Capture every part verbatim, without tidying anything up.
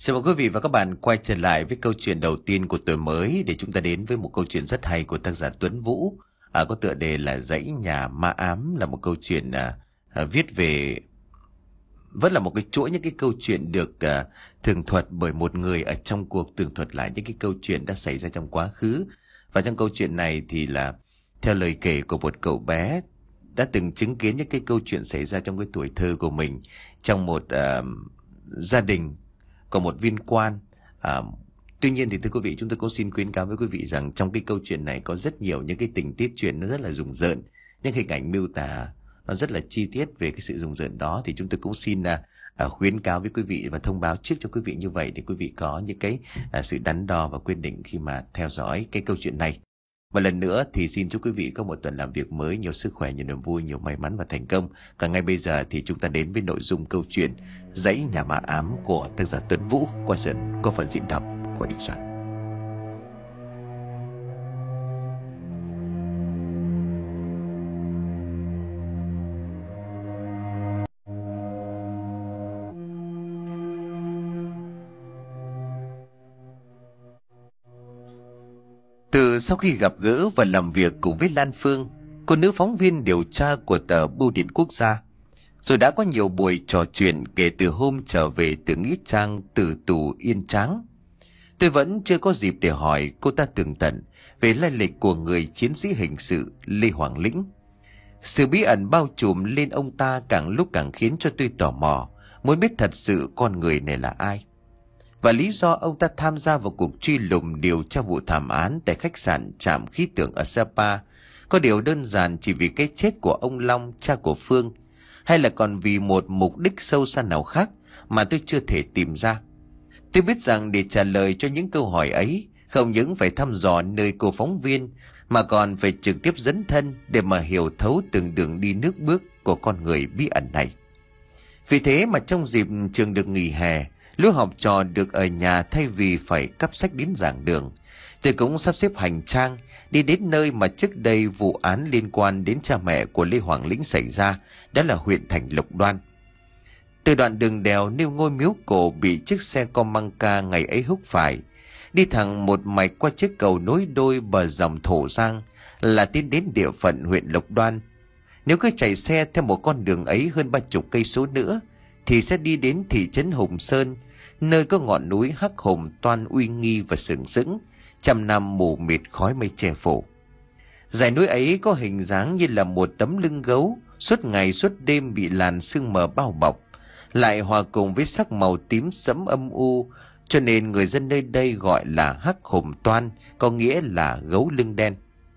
Chào mừng quý vị và các bạn quay trở lại với câu chuyện đầu tiên của tuần mới, để chúng ta đến với một câu chuyện rất hay của tác giả Tuấn Vũ, à, có tựa đề là Dãy Nhà Ma Ám. Là một câu chuyện à, à, viết về vẫn là một cái chuỗi những cái câu chuyện được à, tường thuật bởi một người ở trong cuộc tường thuật lại những cái câu chuyện đã xảy ra trong quá khứ. Và trong câu chuyện này thì là theo lời kể của một cậu bé đã từng chứng kiến những cái câu chuyện xảy ra trong cái tuổi thơ của mình, trong một à, gia đình của một viên quan. à, Tuy nhiên thì thưa quý vị, chúng tôi cũng xin khuyến cáo với quý vị rằng trong cái câu chuyện này có rất nhiều những cái tình tiết chuyện nó rất là rùng rợn, những hình ảnh miêu tả nó rất là chi tiết về cái sự rùng rợn đó. Thì chúng tôi cũng xin à, à, khuyến cáo với quý vị và thông báo trước cho quý vị như vậy, để quý vị có những cái à, sự đắn đo và quyết định khi mà theo dõi cái câu chuyện này. Một lần nữa thì xin chúc quý vị có một tuần làm việc mới nhiều sức khỏe, nhiều niềm vui, nhiều may mắn và thành công. Còn ngay bây giờ thì chúng ta đến với nội dung câu chuyện Dãy Nhà Ma Ám của tác giả Tuấn Vũ, qua phần có phần diễn đọc của Đình Soạn. Từ sau khi gặp gỡ và làm việc cùng với Lan Phương, cô nữ phóng viên điều tra của tờ Bưu điện Quốc gia, rồi đã có nhiều buổi trò chuyện kể từ hôm trở về từ nghĩa trang tử tù Yên Tráng, tôi vẫn chưa có dịp để hỏi cô ta tường tận về lai lịch của người chiến sĩ hình sự Lê Hoàng Lĩnh. Sự bí ẩn bao trùm lên ông ta càng lúc càng khiến cho tôi tò mò, muốn biết thật sự con người này là ai, và lý do ông ta tham gia vào cuộc truy lùng điều tra vụ thảm án tại khách sạn Trạm Khí Tượng ở Sapa có điều đơn giản chỉ vì cái chết của ông Long, cha của Phương, hay là còn vì một mục đích sâu xa nào khác mà tôi chưa thể tìm ra. Tôi biết rằng để trả lời cho những câu hỏi ấy, không những phải thăm dò nơi cô phóng viên, mà còn phải trực tiếp dấn thân để mà hiểu thấu từng đường đi nước bước của con người bí ẩn này. Vì thế mà trong dịp trường được nghỉ hè, lứa học trò được ở nhà thay vì phải cắp sách đến giảng đường, tôi cũng sắp xếp hành trang đi đến nơi mà trước đây vụ án liên quan đến cha mẹ của Lê Hoàng Lĩnh xảy ra, đó là huyện thành Lộc Đoan. Từ đoạn đường đèo nêu ngôi miếu cổ bị chiếc xe con măng ca ngày ấy húc phải, đi thẳng một mạch qua chiếc cầu nối đôi bờ dòng Thổ Giang là tiến đến địa phận huyện Lộc Đoan. Nếu cứ chạy xe theo một con đường ấy hơn ba chục cây số nữa thì sẽ đi đến thị trấn Hùng Sơn, nơi có ngọn núi Hắc Hùng Toan uy nghi và sừng sững, trăm năm mù mịt khói mây che phủ. Dãy núi ấy có hình dáng như là một tấm lưng gấu, suốt ngày suốt đêm bị làn sương mờ bao bọc, lại hòa cùng với sắc màu tím sẫm âm u, cho nên người dân nơi đây gọi là Hắc Hùng Toan, có nghĩa là gấu lưng đen.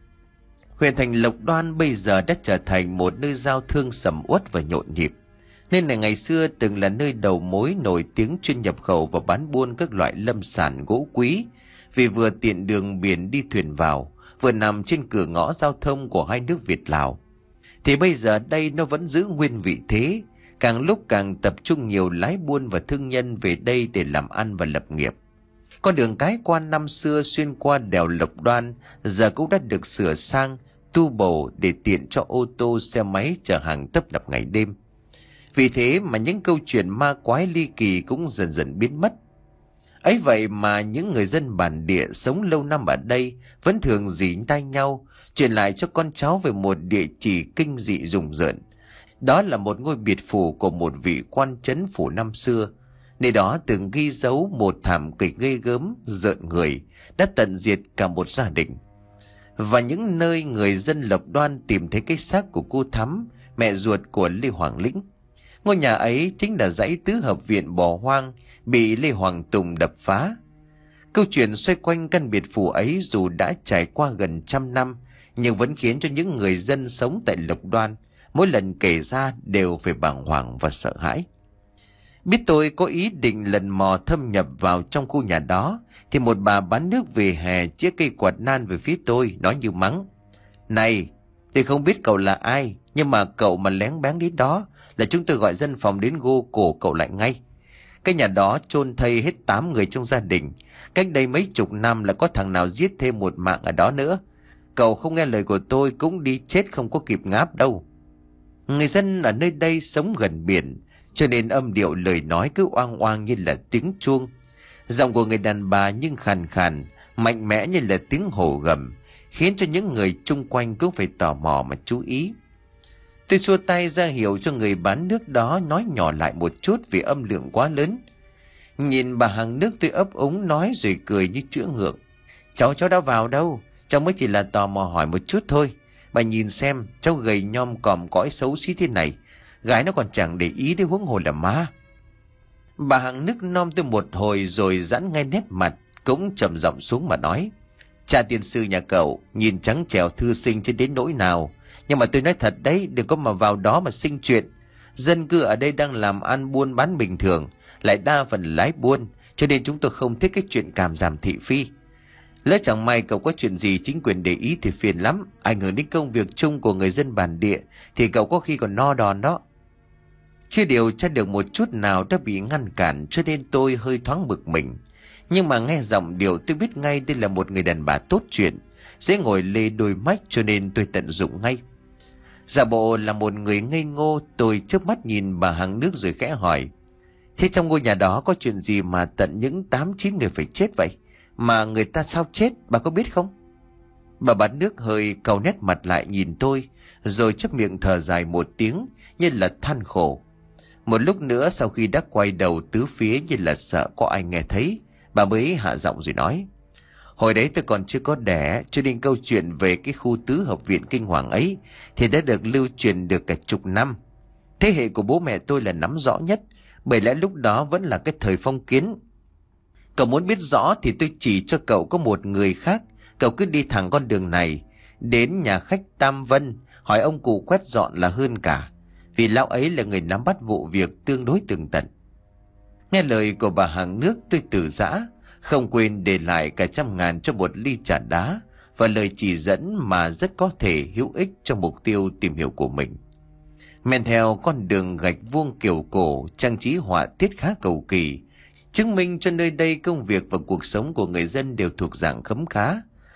Huyện thành Lộc Đoan bây giờ đã trở thành một nơi giao thương sầm uất và nhộn nhịp. Nên này ngày xưa từng là nơi đầu mối nổi tiếng chuyên nhập khẩu và bán buôn các loại lâm sản gỗ quý, vì vừa tiện đường biển đi thuyền vào, vừa nằm trên cửa ngõ giao thông của hai nước Việt Lào. Thì bây giờ đây nó vẫn giữ nguyên vị thế, càng lúc càng tập trung nhiều lái buôn và thương nhân về đây để làm ăn và lập nghiệp. Con đường cái quan năm xưa xuyên qua đèo Lộc Đoan giờ cũng đã được sửa sang, tu bổ để tiện cho ô tô xe máy chở hàng tấp nập ngày đêm. Vì thế mà những câu chuyện ma quái ly kỳ cũng dần dần biến mất. Ấy vậy mà những người dân bản địa sống lâu năm ở đây vẫn thường dỉ tai nhau, truyền lại cho con cháu về một địa chỉ kinh dị rùng rợn. Đó là một ngôi biệt phủ của một vị quan trấn phủ năm xưa. Nơi đó từng ghi dấu một thảm kịch ghê gớm, rợn người, đã tận diệt cả một gia đình. Và những nơi người dân Lộc Đoan tìm thấy cái xác của cô Thắm, mẹ ruột của Lê Hoàng Lĩnh. Ngôi nhà ấy chính là dãy tứ hợp viện bỏ hoang bị Lê Hoàng Tùng đập phá. Câu chuyện xoay quanh căn biệt phủ ấy dù đã trải qua gần trăm năm, nhưng vẫn khiến cho những người dân sống tại Lộc Đoan mỗi lần kể ra đều phải bàng hoàng và sợ hãi. Biết tôi có ý định lần mò thâm nhập vào trong khu nhà đó, thì một bà bán nước về hè chĩa cây quạt nan về phía tôi, nói như mắng: "Này, tôi không biết cậu là ai, nhưng mà cậu mà lén bén đến đó là chúng tôi gọi dân phòng đến gô cổ cậu lại ngay. Cái nhà đó chôn thây hết tám người trong gia đình. Cách đây mấy chục năm là có thằng nào giết thêm một mạng ở đó nữa. Cậu không nghe lời của tôi cũng đi chết không có kịp ngáp đâu." Người dân ở nơi đây sống gần biển, cho nên âm điệu lời nói cứ oang oang như là tiếng chuông. Giọng của người đàn bà nhưng khàn khàn, mạnh mẽ như là tiếng hổ gầm, khiến cho những người chung quanh cũng phải tò mò mà chú ý. Tôi xua tay ra hiệu cho người bán nước đó nói nhỏ lại một chút vì âm lượng quá lớn. Nhìn bà hàng nước, tôi ấp úng nói rồi cười như chữa ngượng. Cháu cháu đã vào đâu, cháu mới chỉ là tò mò hỏi một chút thôi. Bà nhìn xem, cháu gầy nhom còm cõi xấu xí thế này, gái nó còn chẳng để ý đến huống hồ là má. Bà hàng nước nom tôi một hồi rồi giãn ngay nét mặt, cũng trầm giọng xuống mà nói. Cha tiên sư nhà cậu nhìn trắng trẻo thư sinh chứ đến nỗi nào, nhưng mà tôi nói thật đấy, đừng có mà vào đó mà sinh chuyện. Dân cư ở đây đang làm ăn buôn bán bình thường, lại đa phần lái buôn, cho nên chúng tôi không thích cái chuyện càm giảm thị phi. Lỡ chẳng may cậu có chuyện gì chính quyền để ý thì phiền lắm, ảnh hưởng đến công việc chung của người dân bản địa thì cậu có khi còn no đòn đó. Chưa điều tra được một chút nào đã bị ngăn cản, cho nên tôi hơi thoáng bực mình. Nhưng mà nghe giọng điệu tôi biết ngay đây là một người đàn bà tốt chuyện, dễ ngồi lê đôi mách, cho nên tôi tận dụng ngay. Giả bộ là một người ngây ngô, tôi chớp mắt nhìn bà hàng nước rồi khẽ hỏi. Thế trong ngôi nhà đó có chuyện gì mà tận những tám chín người phải chết vậy? Mà người ta sao chết, bà có biết không? Bà bán nước hơi cau nét mặt lại nhìn tôi, rồi chép miệng thở dài một tiếng như là than khổ. Một lúc nữa sau khi đã quay đầu tứ phía như là sợ có ai nghe thấy, bà mới hạ giọng rồi nói. Hồi đấy tôi còn chưa có đẻ, cho nên câu chuyện về cái khu tứ hợp viện kinh hoàng ấy thì đã được lưu truyền được cả chục năm. Thế hệ của bố mẹ tôi là nắm rõ nhất, bởi lẽ lúc đó vẫn là cái thời phong kiến. Cậu muốn biết rõ thì tôi chỉ cho cậu có một người khác. Cậu cứ đi thẳng con đường này, đến nhà khách Tam Vân, hỏi ông cụ quét dọn là hơn cả, vì lão ấy là người nắm bắt vụ việc tương đối tường tận. Nghe lời của bà hàng nước, tôi từ giã, không quên để lại cả trăm ngàn cho một ly trà đá và lời chỉ dẫn mà rất có thể hữu ích cho mục tiêu tìm hiểu của mình. Men theo con đường gạch vuông kiểu cổ, trang trí họa tiết khá cầu kỳ, chứng minh cho nơi đây công việc và cuộc sống của người dân đều thuộc dạng khấm khá.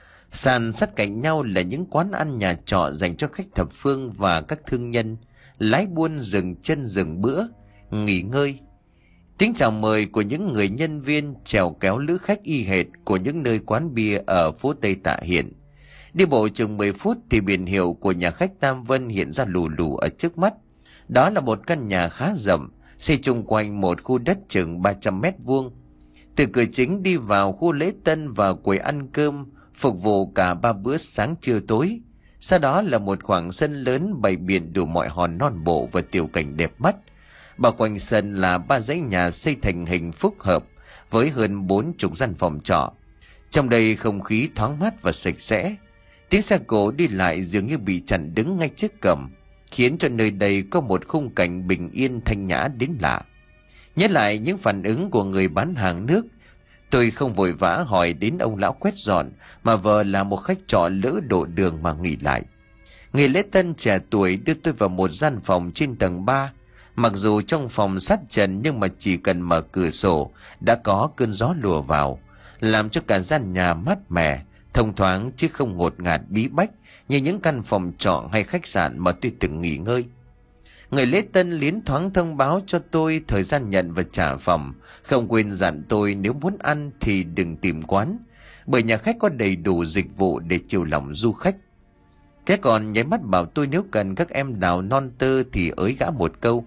Sàn sát cạnh nhau là những quán ăn nhà trọ dành cho khách thập phương và các thương nhân lái buôn dừng chân dừng bữa nghỉ ngơi. Tiếng chào mời của những người nhân viên chèo kéo lữ khách y hệt của những nơi quán bia ở phố Tây Tạ Hiện. Đi bộ chừng mười phút thì biển hiệu của nhà khách Tam Vân hiện ra lù lù ở trước mắt. Đó là một căn nhà khá rộng, xây chung quanh một khu đất chừng ba trăm mét vuông. Từ cửa chính đi vào khu lễ tân và quầy ăn cơm phục vụ cả ba bữa sáng trưa tối. Sau đó là một khoảng sân lớn bày biện đủ mọi hòn non bộ và tiểu cảnh đẹp mắt. Bao quanh sân là ba dãy nhà xây thành hình phức hợp với hơn bốn chục gian phòng trọ. Trong đây không khí thoáng mát và sạch sẽ. Tiếng xe cộ đi lại dường như bị chặn đứng ngay trước cổng, khiến cho nơi đây có một khung cảnh bình yên thanh nhã đến lạ. Nhớ lại những phản ứng của người bán hàng nước, tôi không vội vã hỏi đến ông lão quét dọn, mà vờ là một khách trọ lỡ độ đường mà nghỉ lại. Người lễ tân trẻ tuổi đưa tôi vào một gian phòng trên tầng ba. Mặc dù trong phòng sát trần nhưng mà chỉ cần mở cửa sổ đã có cơn gió lùa vào, làm cho cả gian nhà mát mẻ, thông thoáng chứ không ngột ngạt bí bách như những căn phòng trọ hay khách sạn mà tôi từng nghỉ ngơi. Người lễ tân liến thoáng thông báo cho tôi thời gian nhận và trả phòng, không quên dặn tôi nếu muốn ăn thì đừng tìm quán, bởi nhà khách có đầy đủ dịch vụ để chiều lòng du khách. Thế còn nháy mắt bảo tôi nếu cần các em đào non tơ thì ới gã một câu.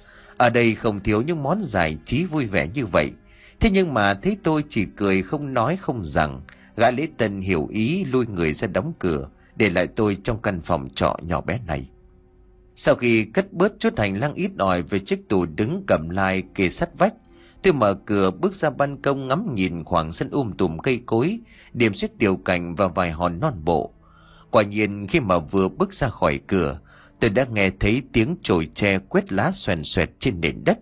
Ở đây không thiếu những món giải trí vui vẻ như vậy. Thế nhưng mà thấy tôi chỉ cười không nói không rằng, gã lễ tân hiểu ý lui người ra đóng cửa, để lại tôi trong căn phòng trọ nhỏ bé này. Sau khi cất bớt chút hành lang ít ỏi về chiếc tủ đứng cầm lai kề sát vách, tôi mở cửa bước ra ban công ngắm nhìn khoảng sân um tùm cây cối, điểm xuyết tiểu cảnh và vài hòn non bộ. Quả nhiên khi mà vừa bước ra khỏi cửa, tôi đã nghe thấy tiếng chổi tre quét lá xoèn xoẹt trên nền đất.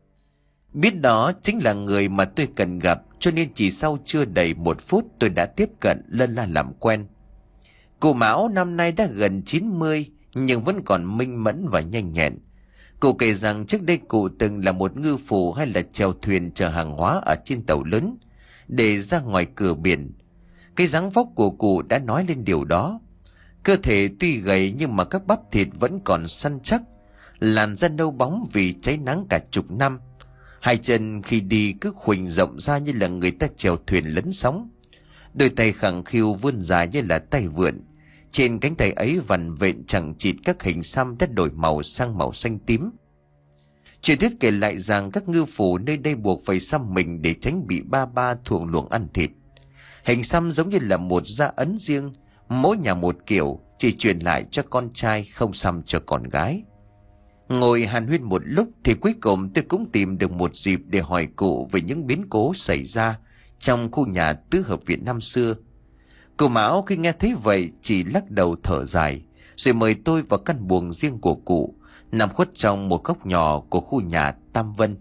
Biết đó chính là người mà tôi cần gặp, cho nên chỉ sau chưa đầy một phút tôi đã tiếp cận lân la làm quen. Cụ Mão năm nay đã gần chín mươi nhưng vẫn còn minh mẫn và nhanh nhẹn. Cụ kể rằng trước đây cụ từng là một ngư phủ hay là chèo thuyền chở hàng hóa ở trên tàu lớn để ra ngoài cửa biển. Cái dáng vóc của cụ đã nói lên điều đó. Cơ thể tuy gầy nhưng mà các bắp thịt vẫn còn săn chắc, làn da nâu bóng vì cháy nắng cả chục năm. Hai chân khi đi cứ khuỳnh rộng ra như là người ta chèo thuyền lấn sóng. Đôi tay khẳng khiu vươn dài như là tay vượn. Trên cánh tay ấy vằn vện chẳng chịt các hình xăm đã đổi màu sang màu xanh tím. Truyền thuyết kể lại rằng các ngư phủ nơi đây buộc phải xăm mình để tránh bị ba ba thuồng luồng ăn thịt. Hình xăm giống như là một gia ấn riêng, mỗi nhà một kiểu, chỉ truyền lại cho con trai, không xăm cho con gái. Ngồi hàn huyên một lúc thì cuối cùng tôi cũng tìm được một dịp để hỏi cụ về những biến cố xảy ra trong khu nhà tứ hợp viện năm xưa. Cụ Mão khi nghe thấy vậy chỉ lắc đầu thở dài, rồi mời tôi vào căn buồng riêng của cụ, nằm khuất trong một góc nhỏ của khu nhà Tam Vân.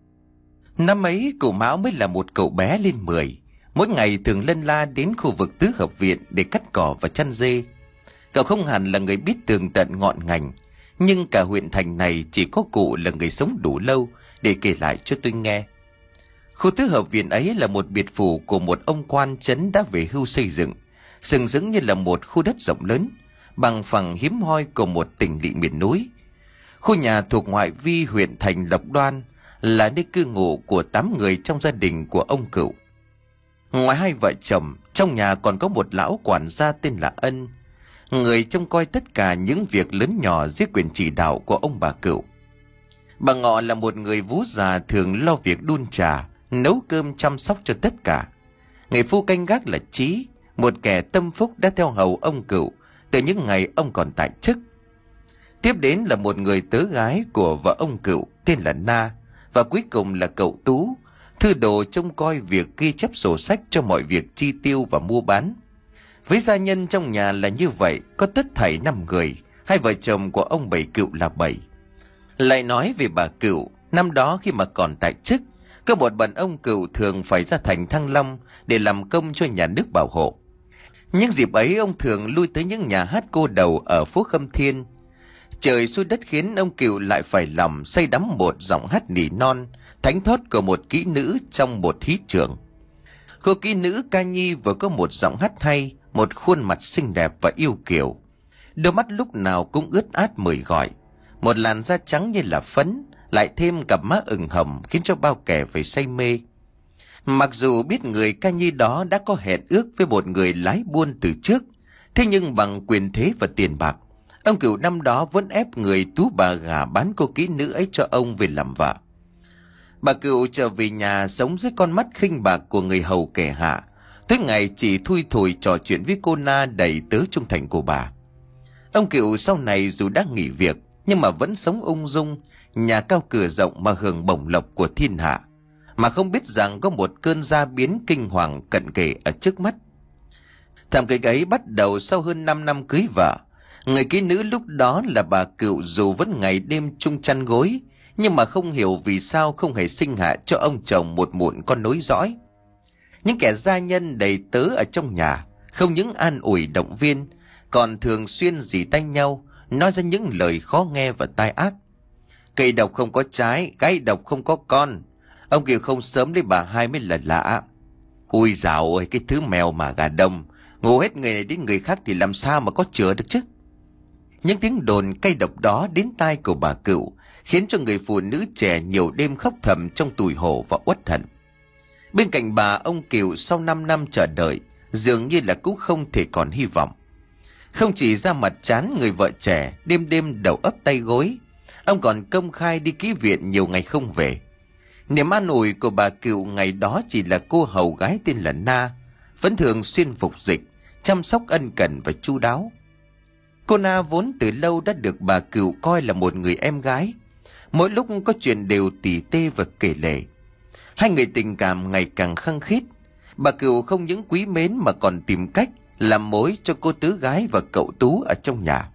Năm ấy cụ Mão mới là một cậu bé lên mười, mỗi ngày thường lân la đến khu vực tứ hợp viện để cắt cỏ và chăn dê. Cậu không hẳn là người biết tường tận ngọn ngành, nhưng cả huyện thành này chỉ có cụ là người sống đủ lâu để kể lại cho tôi nghe. Khu tứ hợp viện ấy là một biệt phủ của một ông quan trấn đã về hưu xây dựng, sừng sững như là một khu đất rộng lớn, bằng phẳng hiếm hoi của một tỉnh lỵ miền núi. Khu nhà thuộc ngoại vi huyện thành Lộc Đoan, là nơi cư ngụ của tám người trong gia đình của ông Cựu. Ngoài hai vợ chồng, trong nhà còn có một lão quản gia tên là Ân, người trông coi tất cả những việc lớn nhỏ dưới quyền chỉ đạo của ông bà Cựu. Bà Ngọ là một người vú già thường lo việc đun trà, nấu cơm, chăm sóc cho tất cả. Người phu canh gác là Chí, một kẻ tâm phúc đã theo hầu ông Cựu từ những ngày ông còn tại chức. Tiếp đến là một người tớ gái của vợ ông Cựu tên là Na, và cuối cùng là cậu Tú, thư đồ trông coi việc ghi chép sổ sách cho mọi việc chi tiêu và mua bán. Với gia nhân trong nhà là như vậy, có tất thảy năm người, hai vợ chồng của ông Bảy Cựu là bảy. Lại nói về bà Cựu, năm đó khi mà còn tại chức, có một bận ông Cựu thường phải ra thành Thăng Long để làm công cho nhà nước bảo hộ. Những dịp ấy ông thường lui tới những nhà hát cô đầu ở phố Khâm Thiên. Trời xui đất khiến ông Cựu lại phải lòng say đắm một giọng hát nỉ non, thánh thót của một kỹ nữ trong một thí trường. Cô kỹ nữ ca nhi vừa có một giọng hát hay, một khuôn mặt xinh đẹp và yêu kiều. Đôi mắt lúc nào cũng ướt át mời gọi, một làn da trắng như là phấn, lại thêm cặp má ửng hồng khiến cho bao kẻ phải say mê. Mặc dù biết người ca nhi đó đã có hẹn ước với một người lái buôn từ trước, thế nhưng bằng quyền thế và tiền bạc, ông Cựu năm đó vẫn ép người Tú bà gả bán cô kỹ nữ ấy cho ông về làm vợ. Bà Cựu trở về nhà sống dưới con mắt khinh bạc của người hầu kẻ hạ, tối ngày chỉ thui thủi trò chuyện với cô Na đầy tớ trung thành của bà. Ông Cựu sau này dù đã nghỉ việc nhưng mà vẫn sống ung dung, nhà cao cửa rộng mà hưởng bổng lộc của thiên hạ, mà không biết rằng có một cơn gia biến kinh hoàng cận kề ở trước mắt. Thảm kịch ấy bắt đầu sau hơn năm năm cưới vợ. Người kỹ nữ lúc đó là bà Cựu dù vẫn ngày đêm chung chăn gối, nhưng mà không hiểu vì sao không hề sinh hạ cho ông chồng một mụn con nối dõi. Những kẻ gia nhân đầy tớ ở trong nhà không những an ủi động viên, còn thường xuyên dì tay nhau, nói ra những lời khó nghe và tai ác. Cây độc không có trái, gái độc không có con. Ông Kiều không sớm lấy bà hai mới là lạ. Ui dạo ơi, cái thứ mèo mà gà đông, ngủ hết người này đến người khác thì làm sao mà có chữa được chứ. Những tiếng đồn cay độc đó đến tai của bà Cựu khiến cho người phụ nữ trẻ nhiều đêm khóc thầm trong tủi hổ và uất hận. Bên cạnh bà, ông Kiều sau năm năm chờ đợi dường như là cũng không thể còn hy vọng. Không chỉ ra mặt chán người vợ trẻ đêm đêm đầu ấp tay gối, ông còn công khai đi ký viện nhiều ngày không về. Niềm an ủi của bà Cựu ngày đó chỉ là cô hầu gái tên là Na, vẫn thường xuyên phục dịch, chăm sóc ân cần và chu đáo. Cô Na vốn từ lâu đã được bà Cựu coi là một người em gái, mỗi lúc có chuyện đều tỉ tê và kể lể. Hai người tình cảm ngày càng khăng khít. Bà Cựu không những quý mến mà còn tìm cách làm mối cho cô tứ gái và cậu Tú ở trong nhà.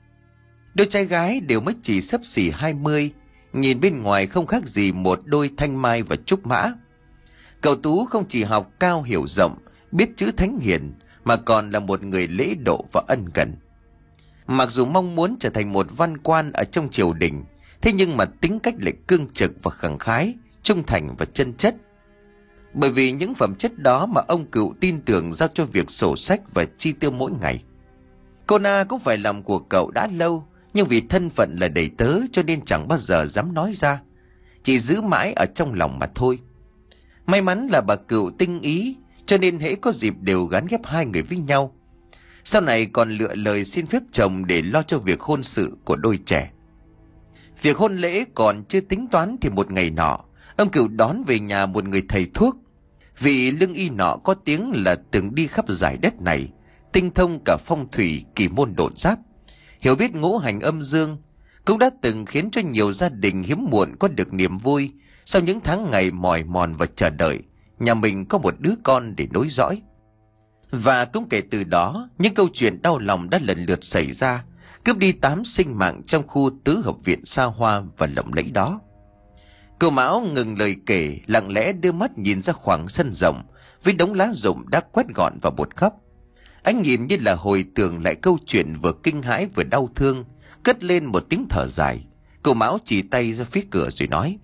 Đôi trai gái đều mới chỉ xấp xỉ hai mươi, nhìn bên ngoài không khác gì một đôi thanh mai và trúc mã. Cậu Tú không chỉ học cao hiểu rộng, biết chữ thánh hiền, mà còn là một người lễ độ và ân cần. Mặc dù mong muốn trở thành một văn quan ở trong triều đình, thế nhưng mà tính cách lại cương trực và khẳng khái, trung thành và chân chất. Bởi vì những phẩm chất đó mà ông Cựu tin tưởng giao cho việc sổ sách và chi tiêu mỗi ngày. Cô Na cũng phải làm của cậu đã lâu, nhưng vì thân phận là đầy tớ cho nên chẳng bao giờ dám nói ra. chỉ giữ mãi ở trong lòng mà thôi. May mắn là bà Cựu tinh ý, cho nên hễ có dịp đều gán ghép hai người với nhau. Sau này còn lựa lời xin phép chồng để lo cho việc hôn sự của đôi trẻ. Việc hôn lễ còn chưa tính toán thì một ngày nọ, ông Cựu đón về nhà một người thầy thuốc. Vị lương y nọ có tiếng là từng đi khắp giải đất này, tinh thông cả phong thủy, kỳ môn độn giáp, hiểu biết ngũ hành âm dương, cũng đã từng khiến cho nhiều gia đình hiếm muộn có được niềm vui sau những tháng ngày mỏi mòn và chờ đợi nhà mình có một đứa con để nối dõi. Và cũng kể từ đó, những câu chuyện đau lòng đã lần lượt xảy ra, cướp đi tám sinh mạng trong khu tứ hợp viện xa hoa và lộng lẫy đó. Cậu Mão ngừng lời kể, lặng lẽ đưa mắt nhìn ra khoảng sân rộng với đống lá rụng đã quét gọn vào một góc. Anh nhìn như là hồi tưởng lại câu chuyện vừa kinh hãi vừa đau thương, cất lên một tiếng thở dài. Cậu Mão chỉ tay ra phía cửa rồi nói: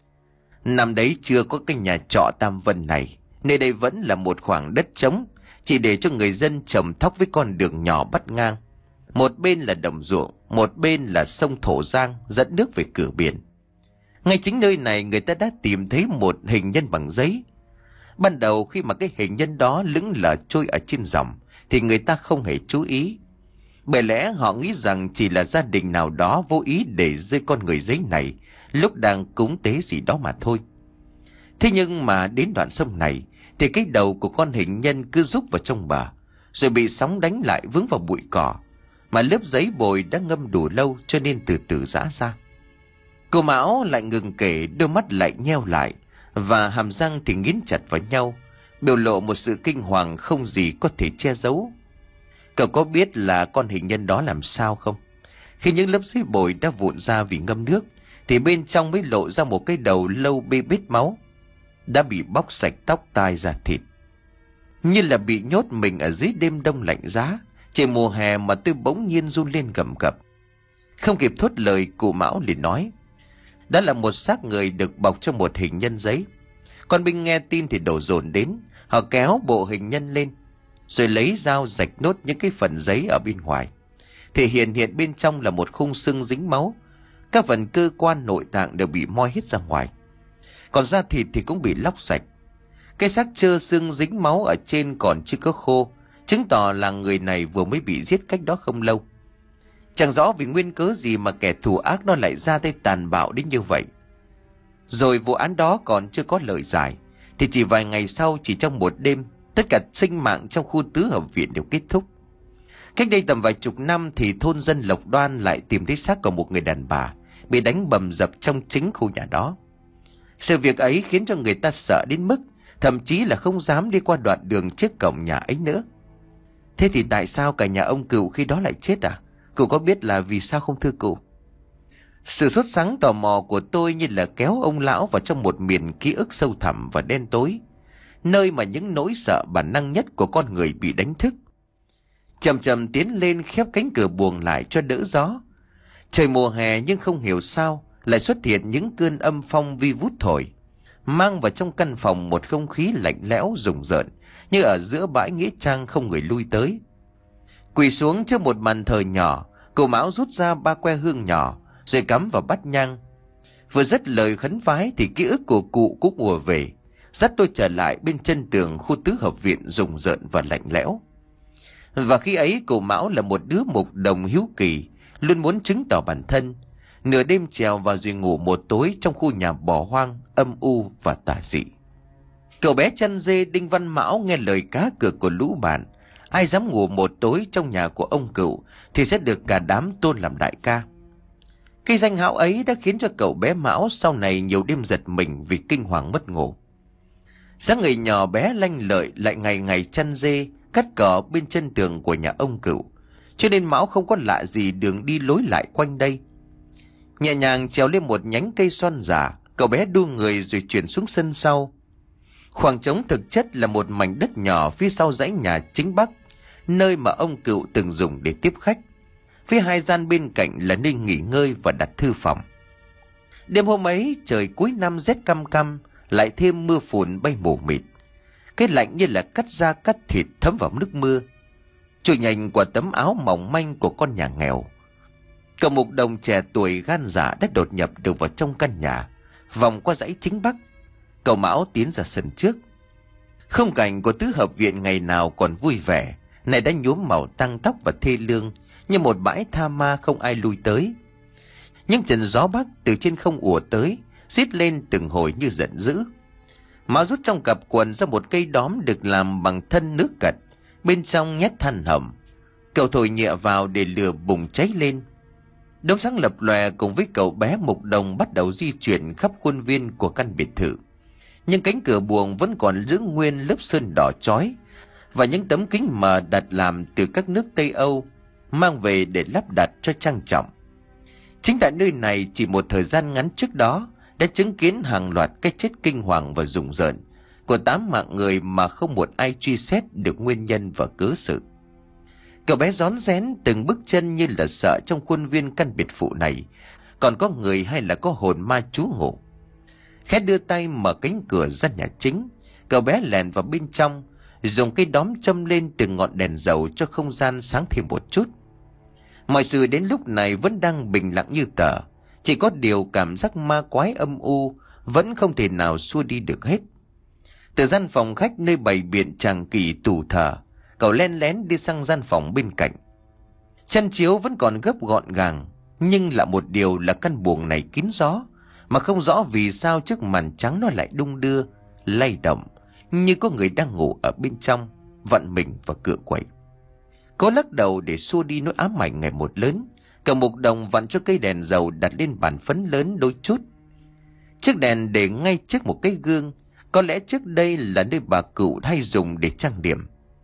năm đấy chưa có cái nhà trọ Tam Vân này, nơi đây vẫn là một khoảng đất trống, chỉ để cho người dân trồng thóc với con đường nhỏ bắt ngang. Một bên là đồng ruộng, một bên là sông Thổ Giang dẫn nước về cửa biển. Ngay chính nơi này người ta đã tìm thấy một hình nhân bằng giấy. Ban đầu khi mà cái hình nhân đó lững lờ trôi ở trên dòng thì người ta không hề chú ý. Bởi lẽ họ nghĩ rằng chỉ là gia đình nào đó vô ý để rơi con người giấy này lúc đang cúng tế gì đó mà thôi. Thế nhưng mà đến đoạn sông này thì cái đầu của con hình nhân cứ rúc vào trong bờ, rồi bị sóng đánh lại vướng vào bụi cỏ, mà lớp giấy bồi đã ngâm đủ lâu cho nên từ từ giã ra. Cô Mão lại ngừng kể, đôi mắt lại nheo lại và hàm răng thì nghiến chặt vào nhau, biểu lộ một sự kinh hoàng không gì có thể che giấu. Cậu có biết là con hình nhân đó làm sao không? Khi những lớp giấy bồi đã vụn ra vì ngâm nước thì bên trong mới lộ ra một cái đầu lâu bê bết máu, đã bị bóc sạch tóc tai da thịt, như là bị nhốt mình ở dưới đêm đông lạnh giá. Trời mùa hè mà tôi bỗng nhiên run lên gầm gập. Không kịp thốt lời, cụ Mão liền nói: đó là một xác người được bọc trong một hình nhân giấy. Con binh nghe tin thì đổ dồn đến, họ kéo bộ hình nhân lên, rồi lấy dao rạch nốt những cái phần giấy ở bên ngoài. Thì hiện hiện bên trong là một khung xương dính máu, các phần cơ quan nội tạng đều bị moi hết ra ngoài, còn da thịt thì cũng bị lóc sạch. Cái xác trơ xương dính máu ở trên còn chưa có khô, chứng tỏ là người này vừa mới bị giết cách đó không lâu. Chẳng rõ vì nguyên cớ gì mà kẻ thù ác nó lại ra tay tàn bạo đến như vậy. Rồi vụ án đó còn chưa có lời giải thì chỉ vài ngày sau, chỉ trong một đêm, tất cả sinh mạng trong khu tứ hợp viện đều kết thúc. Cách đây tầm vài chục năm thì thôn dân Lộc Đoan lại tìm thấy xác của một người đàn bà bị đánh bầm dập trong chính khu nhà đó. Sự việc ấy khiến cho người ta sợ đến mức thậm chí là không dám đi qua đoạn đường trước cổng nhà ấy nữa. Thế thì tại sao cả nhà ông Cựu khi đó lại chết à? Cậu có biết là vì sao không thưa cụ? Sự sốt sắng tò mò của tôi như là kéo ông lão vào trong một miền ký ức sâu thẳm và đen tối, nơi mà những nỗi sợ bản năng nhất của con người bị đánh thức. Chậm chậm tiến lên, khép cánh cửa buồng lại cho đỡ gió. Trời mùa hè nhưng không hiểu sao lại xuất hiện những cơn âm phong vi vút thổi, mang vào trong căn phòng một không khí lạnh lẽo rùng rợn, như ở giữa bãi nghĩa trang không người lui tới. Quỳ xuống trước một bàn thờ nhỏ, cậu Mão rút ra ba que hương nhỏ rồi cắm vào bát nhang. Vừa dứt lời khấn vái thì ký ức của cụ cũng ùa về, dắt tôi trở lại bên chân tường khu tứ hợp viện rùng rợn và lạnh lẽo. Và khi ấy cậu Mão là một đứa mục đồng hiếu kỳ, luôn muốn chứng tỏ bản thân, nửa đêm trèo vào rồi ngủ một tối trong khu nhà bỏ hoang âm u và tà dị. Cậu bé chăn dê Đinh Văn Mão nghe lời cá cược của lũ bạn, ai dám ngủ một tối trong nhà của ông Cựu thì sẽ được cả đám tôn làm đại ca. Cái danh hão ấy đã khiến cho cậu bé Mão sau này nhiều đêm giật mình vì kinh hoàng mất ngủ. Sáng người nhỏ bé lanh lợi lại ngày ngày chăn dê, cắt cỏ bên chân tường của nhà ông Cựu, cho nên Mão không có lạ gì đường đi lối lại quanh đây. Nhẹ nhàng trèo lên một nhánh cây xoan giả, cậu bé đu người rồi chuyển xuống sân sau. Khoảng trống thực chất là một mảnh đất nhỏ phía sau dãy nhà chính bắc, nơi mà ông Cựu từng dùng để tiếp khách. Phía hai gian bên cạnh là nơi nghỉ ngơi và đặt thư phòng. Đêm hôm ấy trời cuối năm rét căm căm, lại thêm mưa phùn bay mù mịt. Cái lạnh như là cắt da cắt thịt thấm vào nước mưa, trôi nhanh qua tấm áo mỏng manh của con nhà nghèo. Cậu mục đồng trẻ tuổi gan dạ đã đột nhập được vào trong căn nhà vòng qua dãy chính bắc. Cậu Mão tiến ra sân trước. Không cảnh của tứ hợp viện ngày nào còn vui vẻ, này đã nhuốm màu tăng tóc và thê lương, như một bãi tha ma không ai lui tới. Những trận gió bắc từ trên không ùa tới, rít lên từng hồi như giận dữ. Mão rút trong cặp quần ra một cây đóm được làm bằng thân nước cật, bên trong nhét than hầm. Cậu thổi nhẹ vào để lửa bùng cháy lên. Đốm sáng lập lòe cùng với cậu bé Mục Đồng bắt đầu di chuyển khắp khuôn viên của căn biệt thự. Nhưng cánh cửa buồng vẫn còn giữ nguyên lớp sơn đỏ chói, và những tấm kính mờ đặt làm từ các nước Tây Âu, mang về để lắp đặt cho trang trọng. Chính tại nơi này, chỉ một thời gian ngắn trước đó, đã chứng kiến hàng loạt cái chết kinh hoàng và rùng rợn của tám mạng người mà không một ai truy xét được nguyên nhân và cớ sự. Cậu bé rón rén từng bước chân như là sợ trong khuôn viên căn biệt phụ này còn có người hay là có hồn ma trú ngụ. Khẽ đưa tay mở cánh cửa ra nhà chính, cậu bé lèn vào bên trong, dùng cây đóm châm lên từng ngọn đèn dầu cho không gian sáng thêm một chút. Mọi sự đến lúc này vẫn đang bình lặng như tờ, chỉ có điều cảm giác ma quái âm u vẫn không thể nào xua đi được hết. Từ gian phòng khách nơi bày biện tràng kỳ tủ thờ, cậu len lén đi sang gian phòng bên cạnh. Chăn chiếu vẫn còn gấp gọn gàng, nhưng lạ một điều là căn buồng này kín gió, mà không rõ vì sao chiếc màn trắng nó lại đung đưa, lay động, như có người đang ngủ ở bên trong, vặn mình và cựa quậy. Cố lắc đầu để xua đi nỗi ám ảnh ngày một lớn, cậu Mục Đồng vặn cho cây đèn dầu đặt lên bàn phấn lớn đôi chút. Chiếc đèn để ngay trước một cái gương, có lẽ trước đây là nơi bà cụ hay dùng để trang điểm.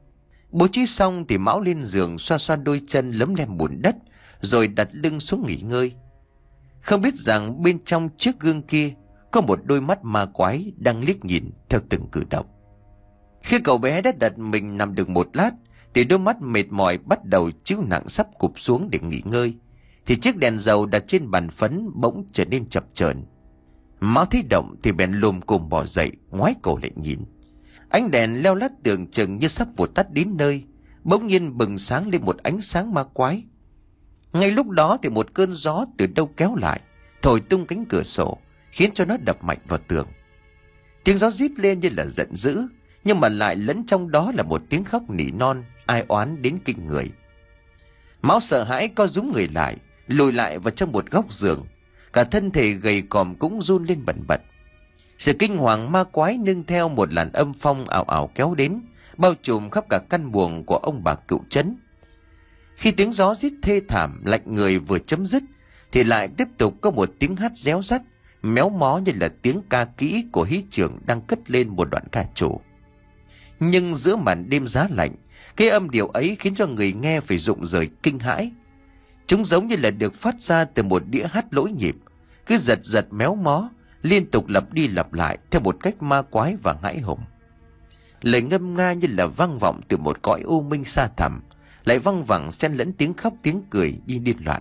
Bố trí xong thì Mão lên giường xoa xoa đôi chân lấm lem bùn đất, rồi đặt lưng xuống nghỉ ngơi. Không biết rằng bên trong chiếc gương kia có một đôi mắt ma quái đang liếc nhìn theo từng cử động. Khi cậu bé đã đặt mình nằm được một lát, thì đôi mắt mệt mỏi bắt đầu chiếu nặng sắp cụp xuống để nghỉ ngơi, thì chiếc đèn dầu đặt trên bàn phấn bỗng trở nên chập chờn. Mão thấy động thì bèn lùm cùm bỏ dậy, ngoái cổ lại nhìn. Ánh đèn leo lắt tưởng chừng như sắp vụt tắt đến nơi, bỗng nhiên bừng sáng lên một ánh sáng ma quái. Ngay lúc đó thì một cơn gió từ đâu kéo lại, thổi tung cánh cửa sổ, khiến cho nó đập mạnh vào tường. Tiếng gió rít lên như là giận dữ, nhưng mà lại lẫn trong đó là một tiếng khóc nỉ non, ai oán đến kinh người. Mão sợ hãi co rúm người lại, lùi lại vào trong một góc giường, cả thân thể gầy còm cũng run lên bần bật. Sự kinh hoàng ma quái nương theo một làn âm phong ảo ảo kéo đến, bao trùm khắp cả căn buồng của ông bà cựu trấn. Khi tiếng gió rít thê thảm lạnh người vừa chấm dứt, thì lại tiếp tục có một tiếng hát réo rắt, méo mó như là tiếng ca kỹ của hí trưởng đang cất lên một đoạn ca trù. Nhưng giữa màn đêm giá lạnh, cái âm điệu ấy khiến cho người nghe phải rụng rời kinh hãi. Chúng giống như là được phát ra từ một đĩa hát lỗi nhịp, cứ giật giật méo mó, liên tục lặp đi lặp lại theo một cách ma quái và hãi hùng. Lời ngâm nga như là vang vọng từ một cõi u minh xa thẳm, lại văng vẳng xen lẫn tiếng khóc tiếng cười như điên loạn.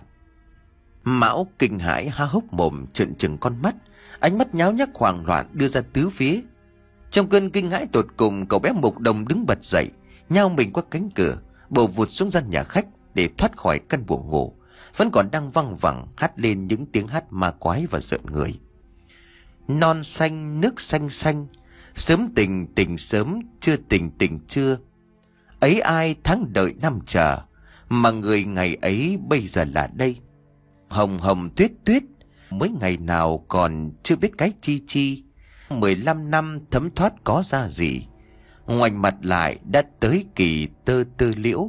Mão kinh hãi há hốc mồm trợn trừng con mắt, ánh mắt nháo nhác hoảng loạn đưa ra tứ phía. Trong cơn kinh hãi tột cùng, cậu bé Mục Đồng đứng bật dậy, nhao mình qua cánh cửa, bổ vụt xuống gian nhà khách để thoát khỏi căn buồng ngủ, vẫn còn đang văng vẳng hát lên những tiếng hát ma quái và rợn người. Non xanh nước xanh xanh, sớm tình tình sớm, chưa tình tình chưa. Ấy ai tháng đợi năm chờ, mà người ngày ấy bây giờ là đây. Hồng hồng tuyết tuyết, mới ngày nào còn chưa biết cái chi chi. Mười lăm năm thấm thoát có ra gì, ngoảnh mặt lại đã tới kỳ tơ tơ liễu.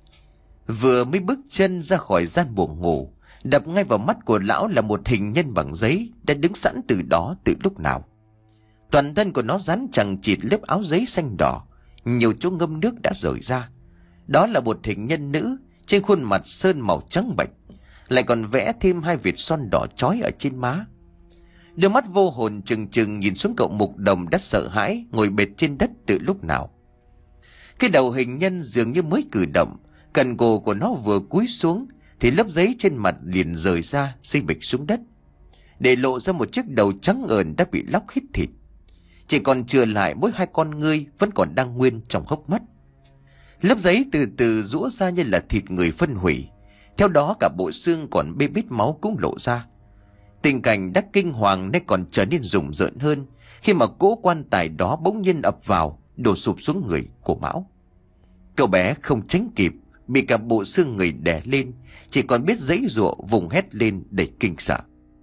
Vừa mới bước chân ra khỏi gian buồng ngủ, đập ngay vào mắt của lão là một hình nhân bằng giấy đã đứng sẵn từ đó từ lúc nào. Toàn thân của nó dán chằng chịt lớp áo giấy xanh đỏ, nhiều chỗ ngâm nước đã rời ra. Đó là một hình nhân nữ, trên khuôn mặt sơn màu trắng bệch, lại còn vẽ thêm hai vệt son đỏ chói ở trên má. Đôi mắt vô hồn trừng trừng nhìn xuống cậu Mục Đồng đã sợ hãi ngồi bệt trên đất từ lúc nào. Cái đầu hình nhân dường như mới cử động, cần cổ của nó vừa cúi xuống thì lớp giấy trên mặt liền rời ra, rơi bịch xuống đất, để lộ ra một chiếc đầu trắng ờn đã bị lóc hết thịt. Chỉ còn chừa lại mỗi hai con ngươi vẫn còn đang nguyên trong hốc mắt. Lớp giấy từ từ rũa ra như là thịt người phân hủy, theo đó cả bộ xương còn bê bết máu cũng lộ ra. Tình cảnh đã kinh hoàng nay còn trở nên rùng rợn hơn khi mà cỗ quan tài đó bỗng nhiên ập vào, đổ sụp xuống người của Mão. Cậu bé không tránh kịp, bị cả bộ xương người đè lên, chỉ còn biết giãy giụa vùng hét lên đầy kinh sợ.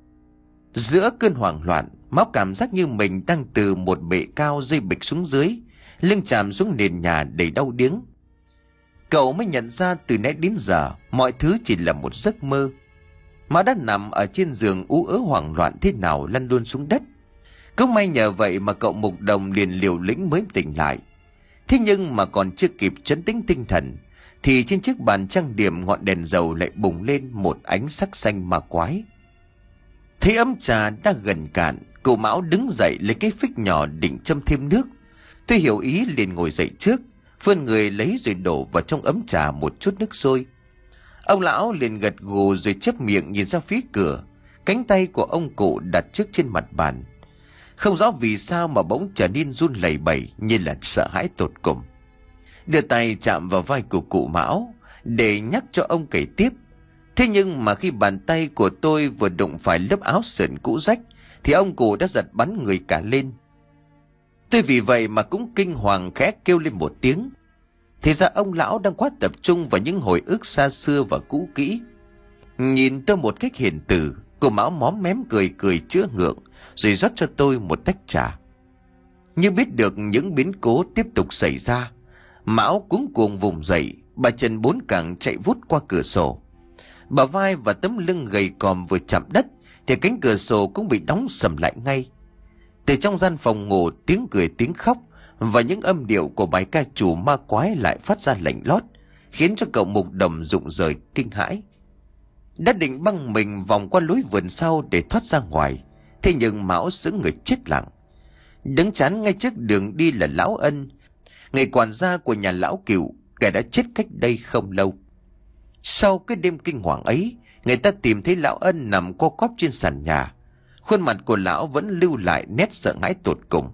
Giữa cơn hoảng loạn, Mão cảm giác như mình đang từ một bệ cao rơi bịch xuống dưới, lưng chạm xuống nền nhà đầy đau điếng. Cậu mới nhận ra từ nãy đến giờ mọi thứ chỉ là một giấc mơ. Mão đã nằm ở trên giường ú ớ hoảng loạn thế nào lăn luôn xuống đất. Cũng may nhờ vậy mà cậu Mục Đồng liền liều lĩnh mới tỉnh lại. Thế nhưng mà còn chưa kịp trấn tĩnh tinh thần thì trên chiếc bàn trang điểm ngọn đèn dầu lại bùng lên một ánh sắc xanh ma quái. Thấy ấm trà đã gần cạn, cậu Mão đứng dậy lấy cái phích nhỏ định châm thêm nước. Tôi hiểu ý liền ngồi dậy trước, vươn người lấy rồi đổ vào trong ấm trà một chút nước sôi. Ông lão liền gật gù rồi chép miệng nhìn ra phía cửa. Cánh tay của ông cụ đặt trước trên mặt bàn. Không rõ vì sao mà bỗng trở nên run lẩy bẩy như là sợ hãi tột cùng. Đưa tay chạm vào vai của cụ Mão để nhắc cho ông kể tiếp. Thế nhưng mà khi bàn tay của tôi vừa đụng phải lớp áo sườn cũ rách thì ông cụ đã giật bắn người cả lên. Tôi vì vậy mà cũng kinh hoàng khẽ kêu lên một tiếng. Thì ra ông lão đang quá tập trung vào những hồi ức xa xưa và cũ kỹ. Nhìn tôi một cách hiền từ, cô Mão móm mém cười cười chữa ngượng rồi rót cho tôi một tách trà. Như biết được những biến cố tiếp tục xảy ra, Mão cuống cuồng vùng dậy, bà chân bốn cẳng chạy vút qua cửa sổ. Bả vai và tấm lưng gầy còm vừa chạm đất thì cánh cửa sổ cũng bị đóng sầm lại ngay. Từ trong gian phòng ngủ, tiếng cười tiếng khóc và những âm điệu của bài ca trù ma quái lại phát ra lạnh lót, khiến cho cậu Mục Đồng rụng rời kinh hãi. Đã định băng mình vòng qua lối vườn sau để thoát ra ngoài, thế nhưng Mão giữ người chết lặng. Đứng chắn ngay trước đường đi là lão Ân, người quản gia của nhà lão Cựu, kẻ đã chết cách đây không lâu. Sau cái đêm kinh hoàng ấy, người ta tìm thấy lão Ân nằm co quắp trên sàn nhà. Khuôn mặt của lão vẫn lưu lại nét sợ hãi tột cùng.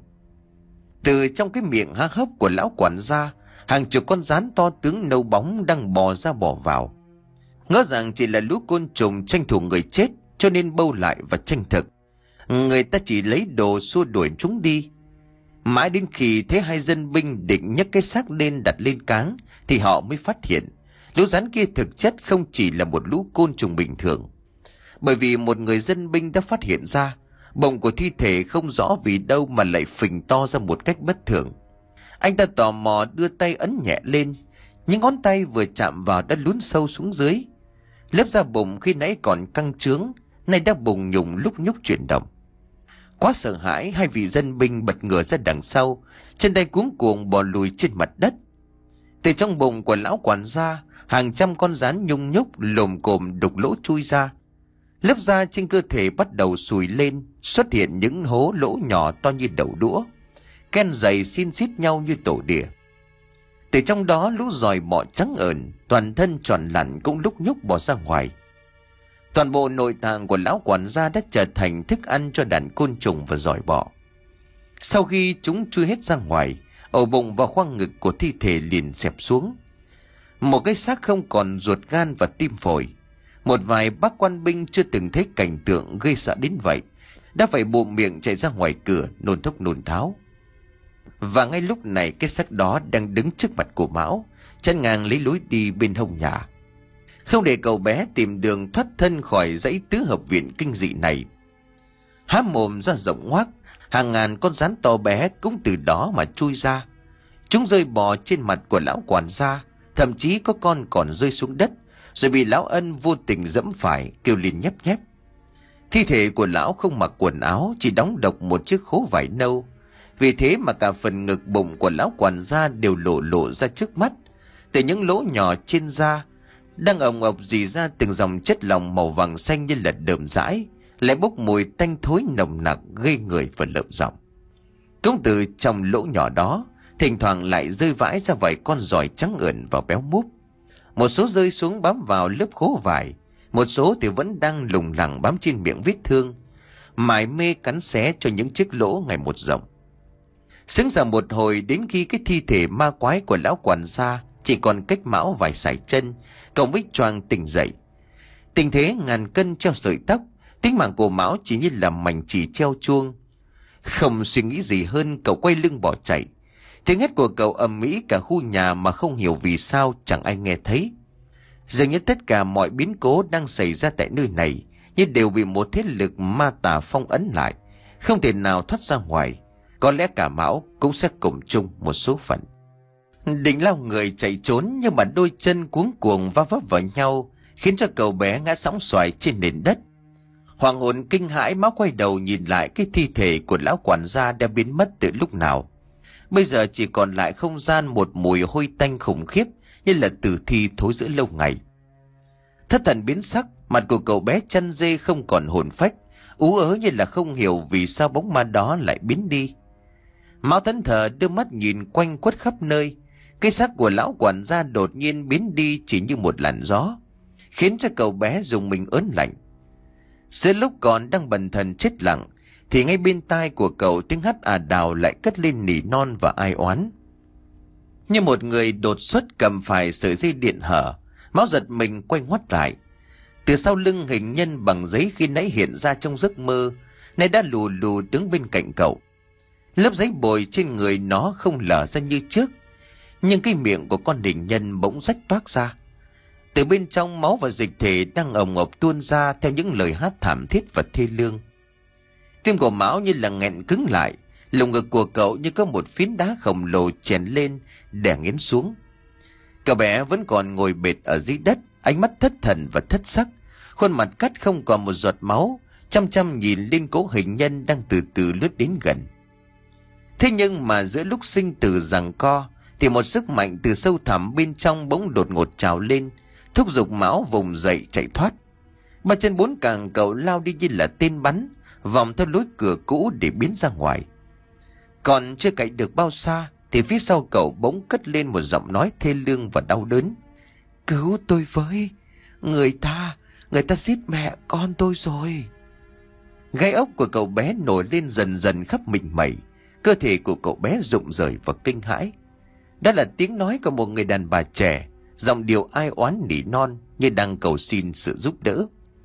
Từ trong cái miệng há hốc của lão quản gia, hàng chục con rắn to tướng nâu bóng đang bò ra bò vào. Ngỡ rằng chỉ là lũ côn trùng tranh thủ người chết cho nên bâu lại và tranh thực. Người ta chỉ lấy đồ xua đuổi chúng đi. Mãi đến khi thấy hai dân binh định nhấc cái xác lên đặt lên cáng thì họ mới phát hiện lũ rắn kia thực chất không chỉ là một lũ côn trùng bình thường. Bởi vì một người dân binh đã phát hiện ra bụng của thi thể không rõ vì đâu mà lại phình to ra một cách bất thường. Anh ta tò mò đưa tay ấn nhẹ lên, những ngón tay vừa chạm vào đã lún sâu xuống dưới. Lớp da bụng khi nãy còn căng trướng nay đã bùng nhùng lúc nhúc chuyển động. Quá sợ hãi, hai vị dân binh bật ngửa ra đằng sau, chân tay cuống cuồng bò lùi trên mặt đất. Từ trong bụng của lão quản gia, hàng trăm con rắn nhung nhúc lồm cồm đục lỗ chui ra. Lớp da trên cơ thể bắt đầu sùi lên, xuất hiện những hố lỗ nhỏ to như đầu đũa, ken dày xin xít nhau như tổ đỉa. Từ trong đó lũ giòi bọ trắng ởn, toàn thân tròn lặn cũng lúc nhúc bò ra ngoài. Toàn bộ nội tạng của lão quản gia đã trở thành thức ăn cho đàn côn trùng và giòi bọ. Sau khi chúng chui hết ra ngoài, ổ bụng và khoang ngực của thi thể liền xẹp xuống. Một cái xác không còn ruột gan và tim phổi. Một vài bác quan binh chưa từng thấy cảnh tượng gây sợ đến vậy đã phải bụm miệng chạy ra ngoài cửa nôn thốc nôn tháo. Và ngay lúc này cái xác đó đang đứng trước mặt của Mão, chắn ngang lấy lối đi bên hông nhà. Không để cậu bé tìm đường thoát thân khỏi dãy tứ hợp viện kinh dị này. Há mồm ra rộng ngoác, hàng ngàn con rắn to bé cũng từ đó mà chui ra. Chúng rơi bò trên mặt của lão quản gia, thậm chí có con còn rơi xuống đất, rồi bị lão Ân vô tình dẫm phải, kêu lên nhép nhép. Thi thể của lão không mặc quần áo, chỉ đóng độc một chiếc khố vải nâu. Vì thế mà cả phần ngực bụng của lão quản gia đều lộ lộ ra trước mắt. Từ những lỗ nhỏ trên da đang ồng ộc rỉ ra từng dòng chất lỏng màu vàng xanh như là đờm dãi, lại bốc mùi tanh thối nồng nặc gây người và lợm giọng. Cũng từ trong lỗ nhỏ đó thỉnh thoảng lại rơi vãi ra vài con giòi trắng ẩn và béo múp. Một số rơi xuống bám vào lớp khố vải, một số thì vẫn đang lủng lẳng bám trên miệng vết thương, mải mê cắn xé cho những chiếc lỗ ngày một rộng. Sững sờ một hồi đến khi cái thi thể ma quái của lão quản gia chỉ còn cách Mão vài sải chân, cậu mới choàng tỉnh dậy. Tình thế ngàn cân treo sợi tóc, Tính mạng của Mão chỉ như là mảnh chỉ treo chuông. Không suy nghĩ gì hơn, cậu quay lưng bỏ chạy. Tiếng hét của cậu ầm ĩ cả khu nhà mà không hiểu vì sao chẳng ai nghe thấy. Dường như tất cả mọi biến cố đang xảy ra tại nơi này như đều bị một thế lực ma tà phong ấn lại, không thể nào thoát ra ngoài. Có lẽ cả Mão cũng sẽ cùng chung một số phận. Định lao người chạy trốn nhưng mà đôi chân cuống cuồng va vấp vào nhau, khiến cho cậu bé ngã sóng xoài trên nền đất. Hoàng hồn kinh hãi, Mão quay đầu nhìn lại cái thi thể của lão quản gia đã biến mất từ lúc nào. Bây giờ chỉ còn lại không gian một mùi hôi tanh khủng khiếp, như là tử thi thối rữa lâu ngày. Thất thần biến sắc, mặt của cậu bé chăn dê không còn hồn phách, ú ớ như là không hiểu vì sao bóng ma đó lại biến đi. Mão thẫn thờ đưa mắt nhìn quanh quất khắp nơi. Cái xác của lão quản gia đột nhiên biến đi chỉ như một làn gió, khiến cho cậu bé rùng mình ớn lạnh. Giữa lúc còn đang bần thần chết lặng, thì ngay bên tai của cậu tiếng hát à đào lại cất lên nỉ non và ai oán. Như một người đột xuất cầm phải sợi dây điện hở, Mão giật mình quay ngoắt lại. Từ sau lưng hình nhân bằng giấy khi nãy hiện ra trong giấc mơ, nay đã lù lù đứng bên cạnh cậu. Lớp giấy bồi trên người nó không lở ra như trước, nhưng cái miệng của con hình nhân bỗng rách toác ra. Từ bên trong, máu và dịch thể đang ồng ộc tuôn ra theo những lời hát thảm thiết và thê lương. Tim của Mão như là nghẹn cứng lại, lồng ngực của cậu như có một phiến đá khổng lồ chèn lên đè nghiến xuống. Cậu bé vẫn còn ngồi bệt ở dưới đất, ánh mắt thất thần và thất sắc, khuôn mặt cắt không còn một giọt máu, chăm chăm nhìn lên cố hình nhân đang từ từ lướt đến gần. Thế nhưng mà giữa lúc sinh tử giằng co, thì một sức mạnh từ sâu thẳm bên trong bỗng đột ngột trào lên, thúc giục Mão vùng dậy chạy thoát. Ba chân bốn càng cậu lao đi như là tên bắn, vòng theo lối cửa cũ để biến ra ngoài. Còn chưa chạy được bao xa thì phía sau cậu bỗng cất lên một giọng nói thê lương và đau đớn. Cứu tôi với, người ta, người ta giết mẹ con tôi rồi. Gai ốc của cậu bé nổi lên dần dần khắp mình mẩy, cơ thể của cậu bé rụng rời và kinh hãi. Đó là tiếng nói của một người đàn bà trẻ, giọng điệu ai oán nỉ non như đang cầu xin sự giúp đỡ.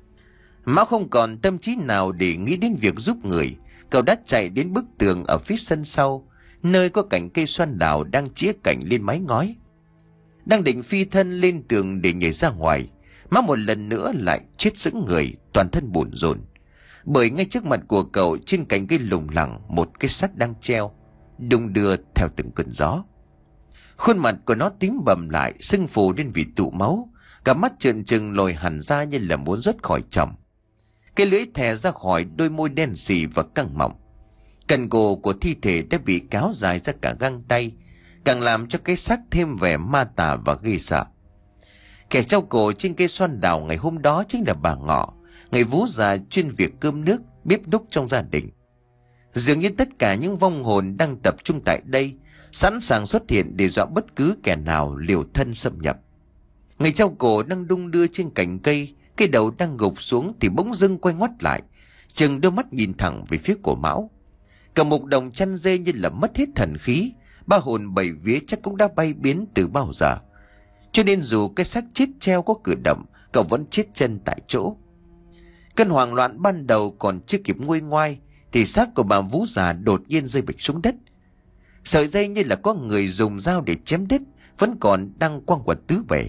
Mão không còn tâm trí nào để nghĩ đến việc giúp người. Cậu đã chạy đến bức tường ở phía sân sau, nơi có cành cây xoan đào đang chĩa cành lên mái ngói. Đang định phi thân lên tường để nhảy ra ngoài, Mão một lần nữa lại chết sững người, toàn thân bủn rủn. Bởi ngay trước mặt của cậu, trên cành cây lủng lẳng, một cái xác đang treo, đung đưa theo từng cơn gió. Khuôn mặt của nó tím bầm lại, sưng phù lên vì tụ máu, cả mắt trợn trừng lồi hẳn ra như là muốn rớt khỏi chồng. Cái lưỡi thè ra khỏi đôi môi đen xì và căng mọng. Cần cổ của thi thể đã bị kéo dài ra cả găng tay, càng làm cho cái xác thêm vẻ ma tà và ghê sợ. Kẻ treo cổ trên cây xoan đào ngày hôm đó chính là bà Ngọ, người vú già chuyên việc cơm nước, bếp núc trong gia đình. Dường như tất cả những vong hồn đang tập trung tại đây, sẵn sàng xuất hiện để dọa bất cứ kẻ nào liều thân xâm nhập. Người treo cổ đang đung đưa trên cành cây, cái đầu đang gục xuống thì bỗng dưng quay ngoắt lại, chừng đôi mắt nhìn thẳng về phía của Mão. Cả một đồng chăn dê như là mất hết thần khí, ba hồn bảy vía chắc cũng đã bay biến từ bao giờ. Cho nên dù cái xác chết treo có cử động, cậu vẫn chết chân tại chỗ. Cơn hoảng loạn ban đầu còn chưa kịp nguôi ngoai thì xác của bà vú già đột nhiên rơi bịch xuống đất. Sợi dây như là có người dùng dao để chém đứt vẫn còn đang quăng quật tứ bề.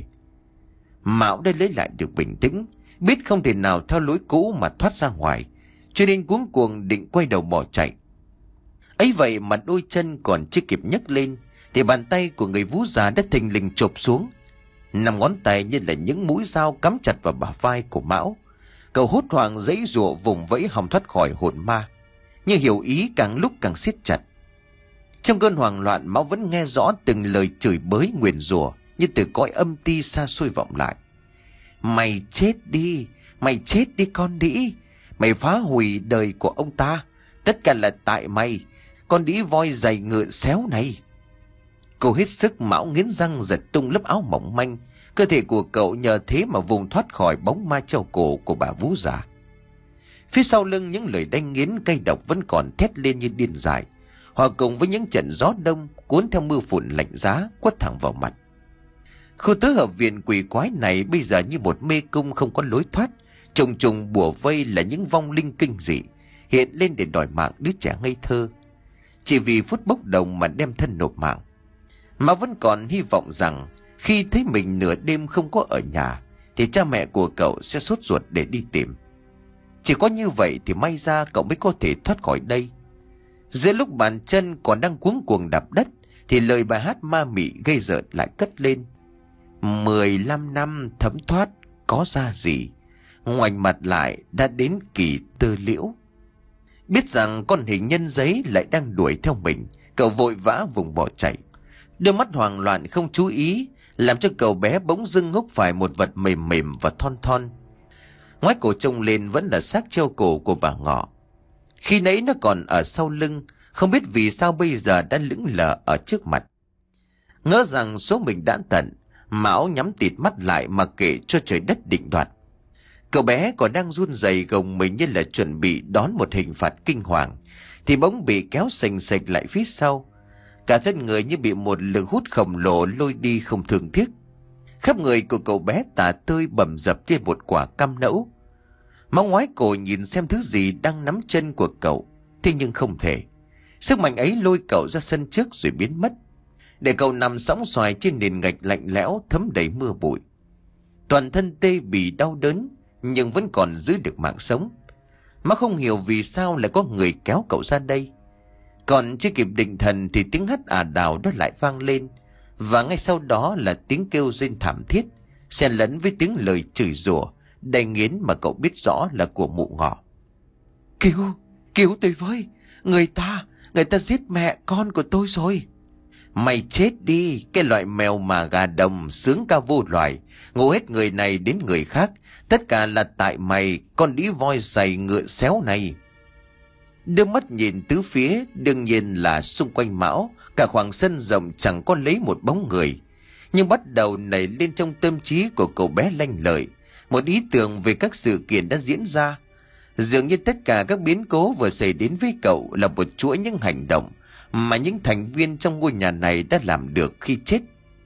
Mão đã lấy lại được bình tĩnh, biết không thể nào theo lối cũ mà thoát ra ngoài, cho nên cuống cuồng định quay đầu bỏ chạy. Ấy vậy mà đôi chân còn chưa kịp nhấc lên thì bàn tay của người vú già đã thình lình chộp xuống. Năm ngón tay như là những mũi dao cắm chặt vào bả vai của Mão. Cậu hốt hoảng giãy giụa vùng vẫy hòng thoát khỏi hồn ma, nhưng hiểu ý càng lúc càng siết chặt. Trong cơn hoảng loạn, Mão vẫn nghe rõ từng lời chửi bới nguyền rủa như từ cõi âm ti xa xôi vọng lại. Mày chết đi, mày chết đi con đĩ, mày phá hủy đời của ông ta, tất cả là tại mày, con đĩ voi dày ngựa xéo này. Cô hết sức, Mão nghiến răng giật tung lớp áo mỏng manh, cơ thể của cậu nhờ thế mà vùng thoát khỏi bóng ma treo cổ của bà vú già. Phía sau lưng những lời đanh nghiến cay độc vẫn còn thét lên như điên dại, hòa cùng với những trận gió đông cuốn theo mưa phùn lạnh giá quất thẳng vào mặt. Khu tứ hợp viện quỷ quái này bây giờ như một mê cung không có lối thoát, Trùng trùng bủa vây là những vong linh kinh dị hiện lên để đòi mạng đứa trẻ ngây thơ, chỉ vì phút bốc đồng mà đem thân nộp mạng. Mão vẫn còn hy vọng rằng khi thấy mình nửa đêm không có ở nhà thì cha mẹ của cậu sẽ sốt ruột để đi tìm. Chỉ có như vậy thì may ra cậu mới có thể thoát khỏi đây. Giữa lúc bàn chân còn đang cuống cuồng đạp đất thì lời bài hát ma mị gây rợn lại cất lên. Mười lăm năm thấm thoát có ra gì, ngoảnh mặt lại đã đến kỳ tơ liễu. Biết rằng con hình nhân giấy lại đang đuổi theo mình, cậu vội vã vùng bỏ chạy. Đôi mắt hoảng loạn không chú ý làm cho cậu bé bỗng dưng húc phải một vật mềm mềm và thon thon. Ngoái cổ trông lên vẫn là xác treo cổ của bà Ngọ. Khi nãy nó còn ở sau lưng, không biết vì sao bây giờ đã lững lờ ở trước mặt. Ngỡ rằng số mình đã tận, Mão nhắm tịt mắt lại mà kệ cho trời đất định đoạt. Cậu bé còn đang run rẩy gồng mình như là chuẩn bị đón một hình phạt kinh hoàng, thì bỗng bị kéo sành sạch lại phía sau. Cả thân người như bị một lực hút khổng lồ lôi đi không thương tiếc. Khắp người của cậu bé tả tơi bầm dập lên một quả cam nẫu. Mão ngoái cổ nhìn xem thứ gì đang nắm chân của cậu, thế nhưng không thể. Sức mạnh ấy lôi cậu ra sân trước rồi biến mất, để cậu nằm sõng xoài trên nền gạch lạnh lẽo thấm đầy mưa bụi. Toàn thân tê bì đau đớn nhưng vẫn còn giữ được mạng sống. Mão không hiểu vì sao lại có người kéo cậu ra đây. Còn chưa kịp định thần thì tiếng hắt à đào đó lại vang lên, và ngay sau đó là tiếng kêu rên thảm thiết xen lẫn với tiếng lời chửi rủa đầy nghiến mà cậu biết rõ là của Mụ Ngọ. Cứu, cứu tôi với, người ta, người ta giết mẹ con của tôi rồi. Mày chết đi, cái loại mèo mà gà đồng sướng ca vô loài, ngộ hết người này đến người khác, tất cả là tại mày, con đĩ voi giày ngựa xéo này. Đưa mắt nhìn tứ phía, đương nhiên là xung quanh Mão, cả khoảng sân rộng chẳng có lấy một bóng người. Nhưng bắt đầu nảy lên trong tâm trí của cậu bé lanh lợi một ý tưởng về các sự kiện đã diễn ra. Dường như tất cả các biến cố vừa xảy đến với cậu là một chuỗi những hành động mà những thành viên trong ngôi nhà này đã làm được khi chết.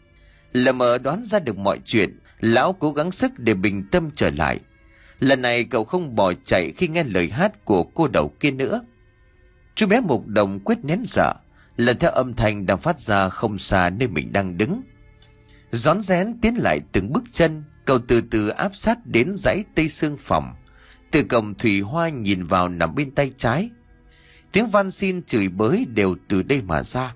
Lờ mờ đoán ra được mọi chuyện, lão cố gắng sức để bình tâm trở lại. Lần này cậu không bỏ chạy khi nghe lời hát của cô đầu kia nữa. Chú bé Mục Đồng quyết nén sợ, lần theo âm thanh đang phát ra không xa nơi mình đang đứng. Rón rén tiến lại từng bước chân, cậu từ từ áp sát đến dãy tây xương phòng. Từ cổng thủy hoa nhìn vào nằm bên tay trái. Tiếng van xin chửi bới đều từ đây mà ra.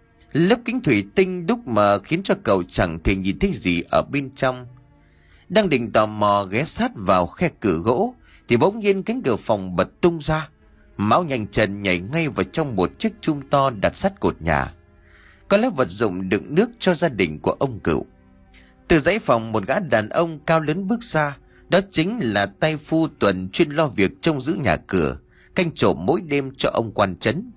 Lớp kính thủy tinh đúc mờ khiến cho cậu chẳng thể nhìn thấy gì ở bên trong. Đang định tò mò ghé sát vào khe cửa gỗ thì bỗng nhiên cánh cửa phòng bật tung ra. Mão nhanh chân nhảy ngay vào trong một chiếc chum to đặt sát cột nhà. Có lẽ vật dụng đựng nước cho gia đình của ông Cựu. Từ dãy phòng một gã đàn ông cao lớn bước ra. Đó chính là tay phu tuần chuyên lo việc trông giữ nhà cửa, canh trộm mỗi đêm cho ông quan trấn.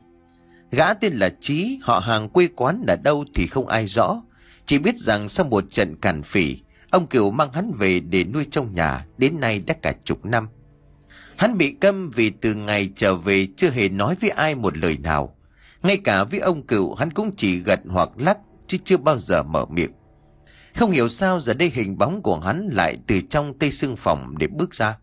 Gã tên là Chí, họ hàng quê quán ở đâu thì không ai rõ, chỉ biết rằng sau một trận càn phỉ, ông Cựu mang hắn về để nuôi trong nhà, đến nay đã cả chục năm. Hắn bị câm vì từ ngày trở về chưa hề nói với ai một lời nào. Ngay cả với ông Cựu hắn cũng chỉ gật hoặc lắc chứ chưa bao giờ mở miệng. Không hiểu sao giờ đây hình bóng của hắn lại từ trong tây xương phòng để bước ra.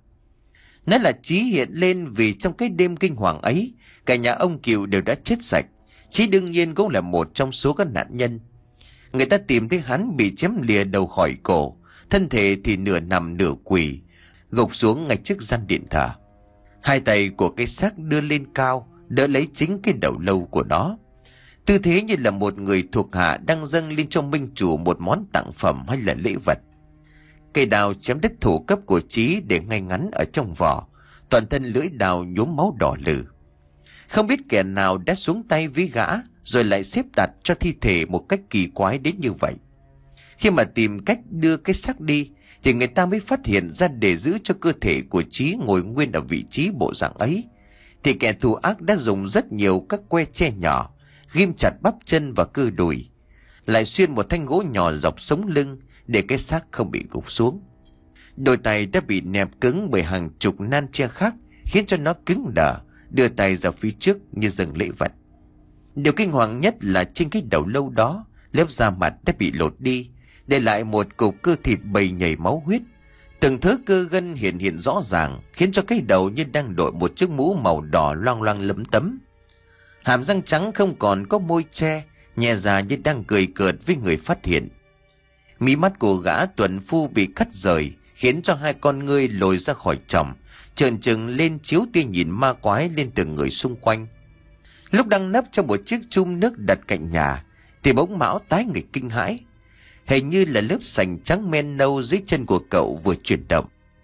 Nói là Chí hiện lên vì trong cái đêm kinh hoàng ấy, cả nhà ông Cựu đều đã chết sạch. Chí đương nhiên cũng là một trong số các nạn nhân. Người ta tìm thấy hắn bị chém lìa đầu khỏi cổ, thân thể thì nửa nằm nửa quỳ, gục xuống ngay trước gian điện thờ. Hai tay của cái xác đưa lên cao, đỡ lấy chính cái đầu lâu của nó. Tư thế như là một người thuộc hạ đang dâng lên cho minh chủ một món tặng phẩm hay là lễ vật. Cây đào chém đứt thủ cấp của Chí để ngay ngắn ở trong vỏ, toàn thân lưỡi đào nhuốm máu đỏ lử. Không biết kẻ nào đã xuống tay với gã rồi lại xếp đặt cho thi thể một cách kỳ quái đến như vậy. Khi mà tìm cách đưa cái xác đi thì người ta mới phát hiện ra để giữ cho cơ thể của Chí ngồi nguyên ở vị trí bộ dạng ấy, thì kẻ thù ác đã dùng rất nhiều các que tre nhỏ ghim chặt bắp chân và cơ đùi, lại xuyên một thanh gỗ nhỏ dọc sống lưng để cái xác không bị gục xuống. Đôi tay đã bị nẹp cứng bởi hàng chục nan tre khác, khiến cho nó cứng đờ, đưa tay ra phía trước như dâng lễ vật. Điều kinh hoàng nhất là trên cái đầu lâu đó, lớp da mặt đã bị lột đi, để lại một cục cơ thịt bầy nhầy máu huyết. Từng thớ cơ gân hiện hiện rõ ràng, khiến cho cái đầu như đang đội một chiếc mũ màu đỏ loang loang lấm tấm. Hàm răng trắng không còn có môi che, nhè ra như đang cười cợt với người phát hiện. Mí mắt của gã tuần phu bị cắt rời, khiến cho hai con ngươi lồi ra khỏi chòm, trợn trừng lên chiếu tia nhìn ma quái lên từng người xung quanh. Lúc đang nấp trong một chiếc chum nước đặt cạnh nhà, thì bỗng Mão tái nghịch kinh hãi. Hình như là lớp sành trắng men nâu dưới chân của cậu vừa chuyển động.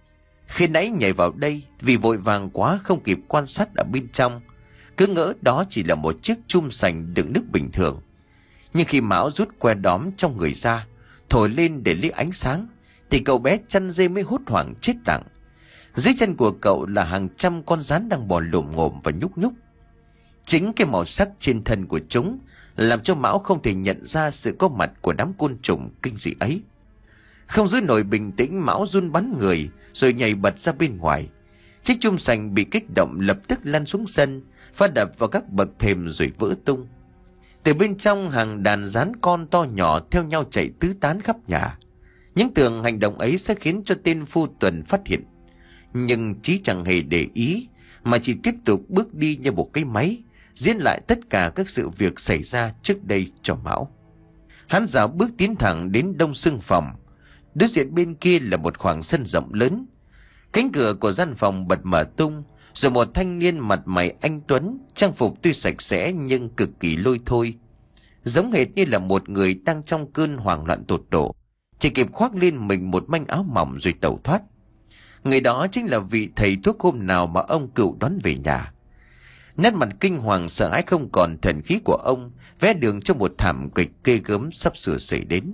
Khi nãy nhảy vào đây vì vội vàng quá không kịp quan sát ở bên trong, cứ ngỡ đó chỉ là một chiếc chum sành đựng nước bình thường. Nhưng khi Mão rút que đóm trong người ra, thổi lên để lấy ánh sáng, thì cậu bé chăn dê mới hốt hoảng chết lặng. Dưới chân của cậu là hàng trăm con rắn đang bò lồm ngồm và nhúc nhúc. Chính cái màu sắc trên thân của chúng làm cho Mão không thể nhận ra sự có mặt của đám côn trùng kinh dị ấy. Không giữ nổi bình tĩnh, Mão run bắn người rồi nhảy bật ra bên ngoài. Chiếc chum sành bị kích động lập tức lăn xuống sân, phát đập vào các bậc thềm rồi vỡ tung. Từ bên trong, hàng đàn rắn con to nhỏ theo nhau chạy tứ tán khắp nhà. Những tưởng hành động ấy sẽ khiến cho tên phu tuần phát hiện, nhưng Chí chẳng hề để ý, mà chỉ tiếp tục bước đi như một cái máy, diễn lại tất cả các sự việc xảy ra trước đây cho Mão. Hắn dạo bước tiến thẳng đến đông xương phòng. Đối diện bên kia là một khoảng sân rộng lớn. Cánh cửa của gian phòng bật mở tung, rồi một thanh niên mặt mày anh tuấn, trang phục tuy sạch sẽ nhưng cực kỳ lôi thôi, giống hệt như là một người đang trong cơn hoảng loạn tột độ, chỉ kịp khoác lên mình một manh áo mỏng rồi tẩu thoát. Người đó chính là vị thầy thuốc hôm nào mà ông cựu đón về nhà. Nét mặt kinh hoàng sợ hãi không còn thần khí của ông vẽ đường cho một thảm kịch ghê gớm sắp sửa xảy đến.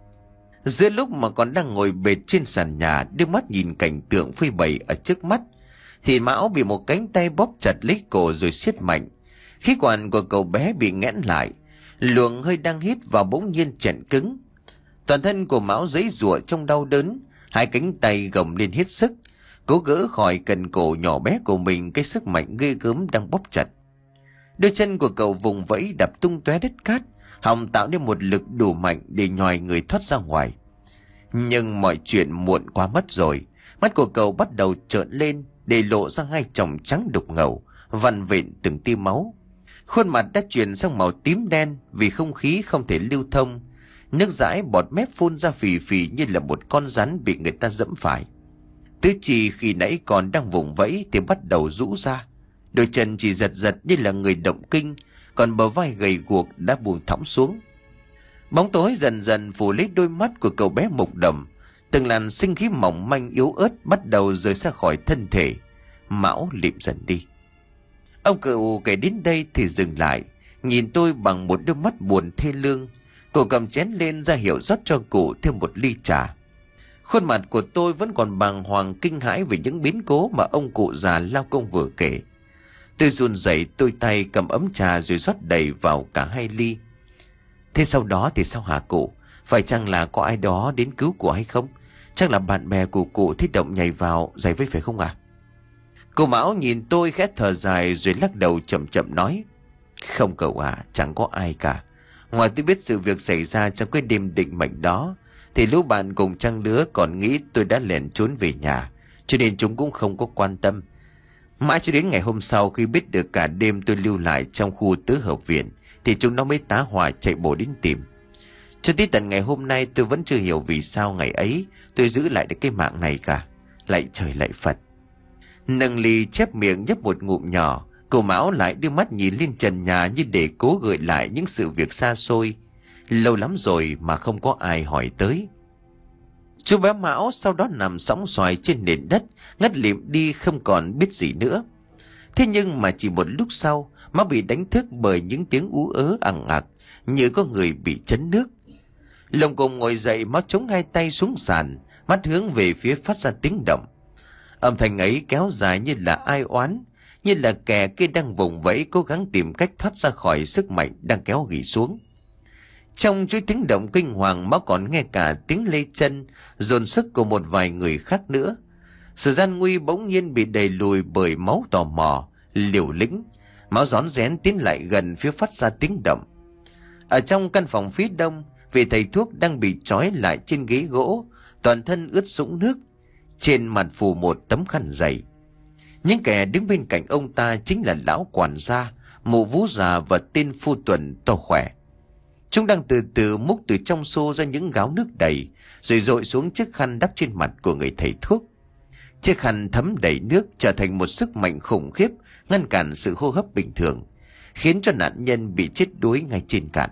Giữa lúc mà còn đang ngồi bệt trên sàn nhà, đưa mắt nhìn cảnh tượng phơi bày ở trước mắt, thì Mão bị một cánh tay bóp chặt lấy cổ rồi siết mạnh. Khí quản của cậu bé bị nghẽn lại, luồng hơi đang hít vào bỗng nhiên chặn cứng. Toàn thân của Mão giãy giụa trong đau đớn, hai cánh tay gồng lên hết sức, cố gỡ khỏi cần cổ nhỏ bé của mình cái sức mạnh ghê gớm đang bóp chặt. Đôi chân của cậu vùng vẫy đập tung tóe đất cát, hòng tạo nên một lực đủ mạnh để nhòi người thoát ra ngoài. Nhưng mọi chuyện muộn quá mất rồi. Mắt của cậu bắt đầu trợn lên để lộ ra hai tròng trắng đục ngầu, vằn vện từng tia máu. Khuôn mặt đã chuyển sang màu tím đen vì không khí không thể lưu thông. Nước dãi bọt mép phun ra phì phì như là một con rắn bị người ta dẫm phải. Tứ chi khi nãy còn đang vùng vẫy thì bắt đầu rũ ra. Đôi chân chỉ giật giật như là người động kinh, còn bờ vai gầy guộc đã buông thõng xuống. Bóng tối dần dần phủ lấy đôi mắt của cậu bé mục đồng. Từng làn sinh khí mỏng manh yếu ớt bắt đầu rời ra khỏi thân thể. Mão lịm dần đi. Ông cựu kể đến đây thì dừng lại, nhìn tôi bằng một đôi mắt buồn thê lương. Cụ cầm chén lên ra hiệu rót cho cụ thêm một ly trà. Khuôn mặt của tôi vẫn còn bàng hoàng kinh hãi về những biến cố mà ông cụ già lao công vừa kể. Tôi run rẩy, tôi tay cầm ấm trà rồi rót đầy vào cả hai ly. Thế sau đó thì sao hả cụ? Phải chăng là có ai đó đến cứu cụ hay không? Chắc là bạn bè của cụ thích động nhảy vào giày vây phải không à? Cô Mão nhìn tôi khẽ thở dài rồi lắc đầu chậm chậm nói: Không cậu à, chẳng có ai cả. Ngoài tôi biết sự việc xảy ra trong cái đêm định mệnh đó, thì lũ bạn cùng trang lứa còn nghĩ tôi đã lẻn trốn về nhà, cho nên chúng cũng không có quan tâm. Mãi cho đến ngày hôm sau, khi biết được cả đêm tôi lưu lại trong khu tứ hợp viện, thì chúng nó mới tá hỏa chạy bộ đến tìm. Cho tới tận ngày hôm nay tôi vẫn chưa hiểu vì sao ngày ấy tôi giữ lại được cái mạng này cả. Lạy trời lạy Phật. Nâng ly chép miệng nhấp một ngụm nhỏ, cô Mão lại đưa mắt nhìn lên trần nhà như để cố gợi lại những sự việc xa xôi. Lâu lắm rồi mà không có ai hỏi tới. Chú bé Mão sau đó nằm sõng xoài trên nền đất, ngất lịm đi không còn biết gì nữa. Thế nhưng mà chỉ một lúc sau, Mão bị đánh thức bởi những tiếng ú ớ ẳng ặc, như có người bị chấn nước. Lồng cùng ngồi dậy, Mão chống hai tay xuống sàn, mắt hướng về phía phát ra tiếng động. Âm thanh ấy kéo dài như là ai oán, như là kẻ kia đang vùng vẫy cố gắng tìm cách thoát ra khỏi sức mạnh đang kéo ghì xuống. Trong chuỗi tiếng động kinh hoàng, Mão còn nghe cả tiếng lê chân dồn sức của một vài người khác nữa. Sự gian nguy bỗng nhiên bị đẩy lùi bởi máu tò mò, liều lĩnh. Mão rón rén tiến lại gần phía phát ra tiếng động. Ở trong căn phòng phía đông, vị thầy thuốc đang bị trói lại trên ghế gỗ, toàn thân ướt sũng nước. trên mặt phủ một tấm khăn dày. Những kẻ đứng bên cạnh ông ta chính là lão quản gia, mụ vú già và tên phu tuần to khỏe. Chúng đang từ từ múc từ trong xô ra những gáo nước đầy, rồi dội xuống chiếc khăn đắp trên mặt của người thầy thuốc. Chiếc khăn thấm đầy nước trở thành một sức mạnh khủng khiếp, ngăn cản sự hô hấp bình thường, khiến cho nạn nhân bị chết đuối ngay trên cạn.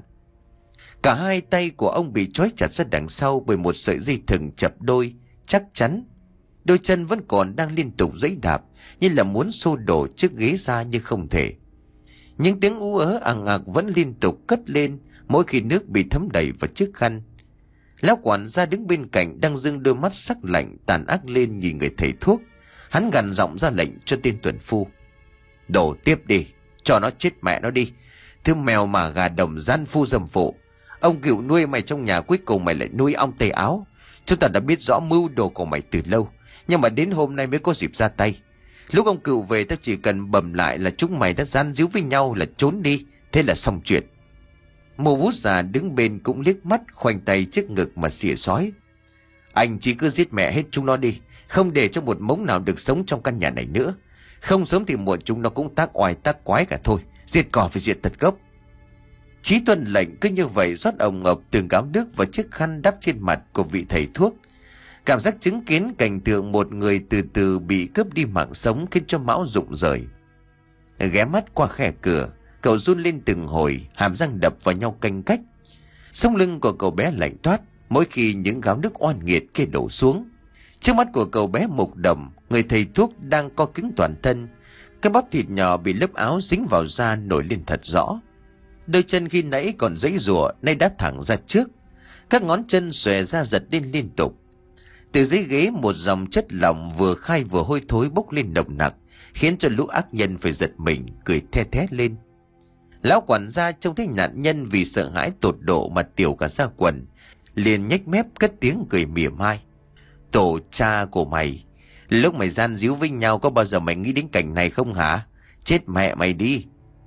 Cả hai tay của ông bị trói chặt ra đằng sau bởi một sợi dây thừng chập đôi, chắc chắn. Đôi chân vẫn còn đang liên tục giãy đạp, như là muốn xô đổ chiếc ghế ra nhưng không thể. Những tiếng ú ớ ằng ặc vẫn liên tục cất lên mỗi khi nước bị thấm đầy vào chiếc khăn. Lão quản gia đứng bên cạnh đang dưng đôi mắt sắc lạnh tàn ác lên nhìn người thầy thuốc. Hắn gằn giọng ra lệnh cho tên tuần phu: "Đổ tiếp đi, cho nó chết mẹ nó đi. Thứ mèo mà gà đồng gian phu dâm phụ. Ông Cựu nuôi mày trong nhà, cuối cùng mày lại nuôi ong tây áo. Chúng ta đã biết rõ mưu đồ của mày từ lâu, nhưng mà đến hôm nay mới có dịp ra tay. Lúc ông Cựu về tao chỉ cần bẩm lại là chúng mày đã gian díu với nhau là trốn đi, thế là xong chuyện." Mụ vú già đứng bên cũng liếc mắt, khoanh tay trước ngực mà xỉa xói: "Anh chỉ cứ giết mẹ hết chúng nó đi, không để cho một mống nào được sống trong căn nhà này nữa. Không sớm thì muộn chúng nó cũng tác oai tác quái cả thôi. Diệt cỏ phải diệt tận gốc." Chí tuân lệnh cứ như vậy rót ồng ập từng gáo nước vào chiếc khăn đắp trên mặt của vị thầy thuốc. Cảm giác chứng kiến cảnh tượng một người từ từ bị cướp đi mạng sống khiến cho Mão rụng rời. Ghé mắt qua khe cửa, cậu run lên từng hồi, hàm răng đập vào nhau canh cách. Sống lưng của cậu bé lạnh toát mỗi khi những gáo nước oan nghiệt kia đổ xuống. Trước mắt của cậu bé mục đầm, người thầy thuốc đang co cứng toàn thân. Cái bắp thịt nhỏ bị lớp áo dính vào da nổi lên thật rõ. Đôi chân khi nãy còn giãy giụa nay đã thẳng ra trước, các ngón chân xòe ra giật lên liên tục. Từ dưới ghế một dòng chất lỏng vừa khai vừa hôi thối bốc lên nồng nặc, khiến cho lũ ác nhân phải giật mình cười the thé lên. Lão quản gia trông thấy nạn nhân vì sợ hãi tột độ mà tiểu cả da quần, liền nhếch mép cất tiếng cười mỉa mai: "Tổ cha của mày, lúc mày gian díu với nhau có bao giờ mày nghĩ đến cảnh này không hả? Chết mẹ mày đi!"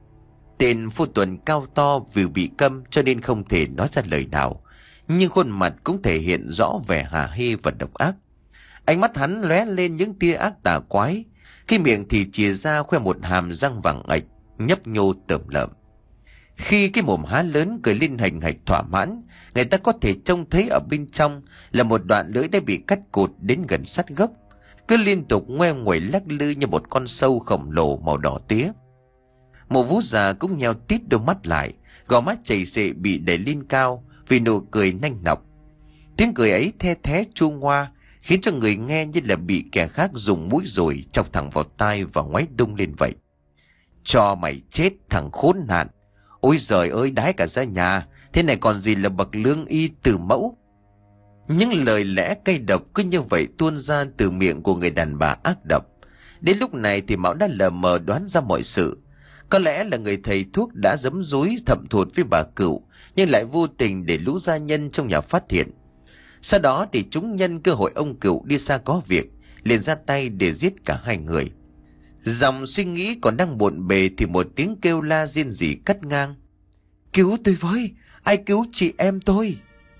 Tên phu tuần cao to vì bị câm cho nên không thể nói ra lời nào, nhưng khuôn mặt cũng thể hiện rõ vẻ hả hê và độc ác. Ánh mắt hắn lóe lên những tia ác tà quái, cái miệng thì chìa ra khoe một hàm răng vàng ạch nhấp nhô tởm lợm. Khi cái mồm há lớn cười lên hành hạch thỏa mãn, người ta có thể trông thấy ở bên trong là một đoạn lưỡi đã bị cắt cụt đến gần sát gốc, cứ liên tục ngoe nguẩy lắc lư như một con sâu khổng lồ màu đỏ tía. Mụ vú già cũng nheo tít đôi mắt lại, gò má chảy xệ bị đẩy lên cao vì nụ cười nanh nọc. Tiếng cười ấy the thé chua ngoa, khiến cho người nghe như là bị kẻ khác dùng mũi dồi chọc thẳng vào tai và ngoáy đung lên vậy. "Cho mày chết thằng khốn nạn! Ôi giời ơi, đái cả ra nhà, thế này còn gì là bậc lương y tử mẫu!" Những lời lẽ cay độc cứ như vậy tuôn ra từ miệng của người đàn bà ác độc. Đến lúc này thì Mão đã lờ mờ đoán ra mọi sự. Có lẽ là người thầy thuốc đã giấm dúi thậm thụt với bà Cựu, nhưng lại vô tình để lũ gia nhân trong nhà phát hiện. Sau đó thì chúng nhân cơ hội ông Cựu đi xa có việc, liền ra tay để giết cả hai người. Dòng suy nghĩ còn đang bộn bề thì một tiếng kêu la riêng rỉ cắt ngang: "Cứu tôi với! Ai cứu chị em tôi!"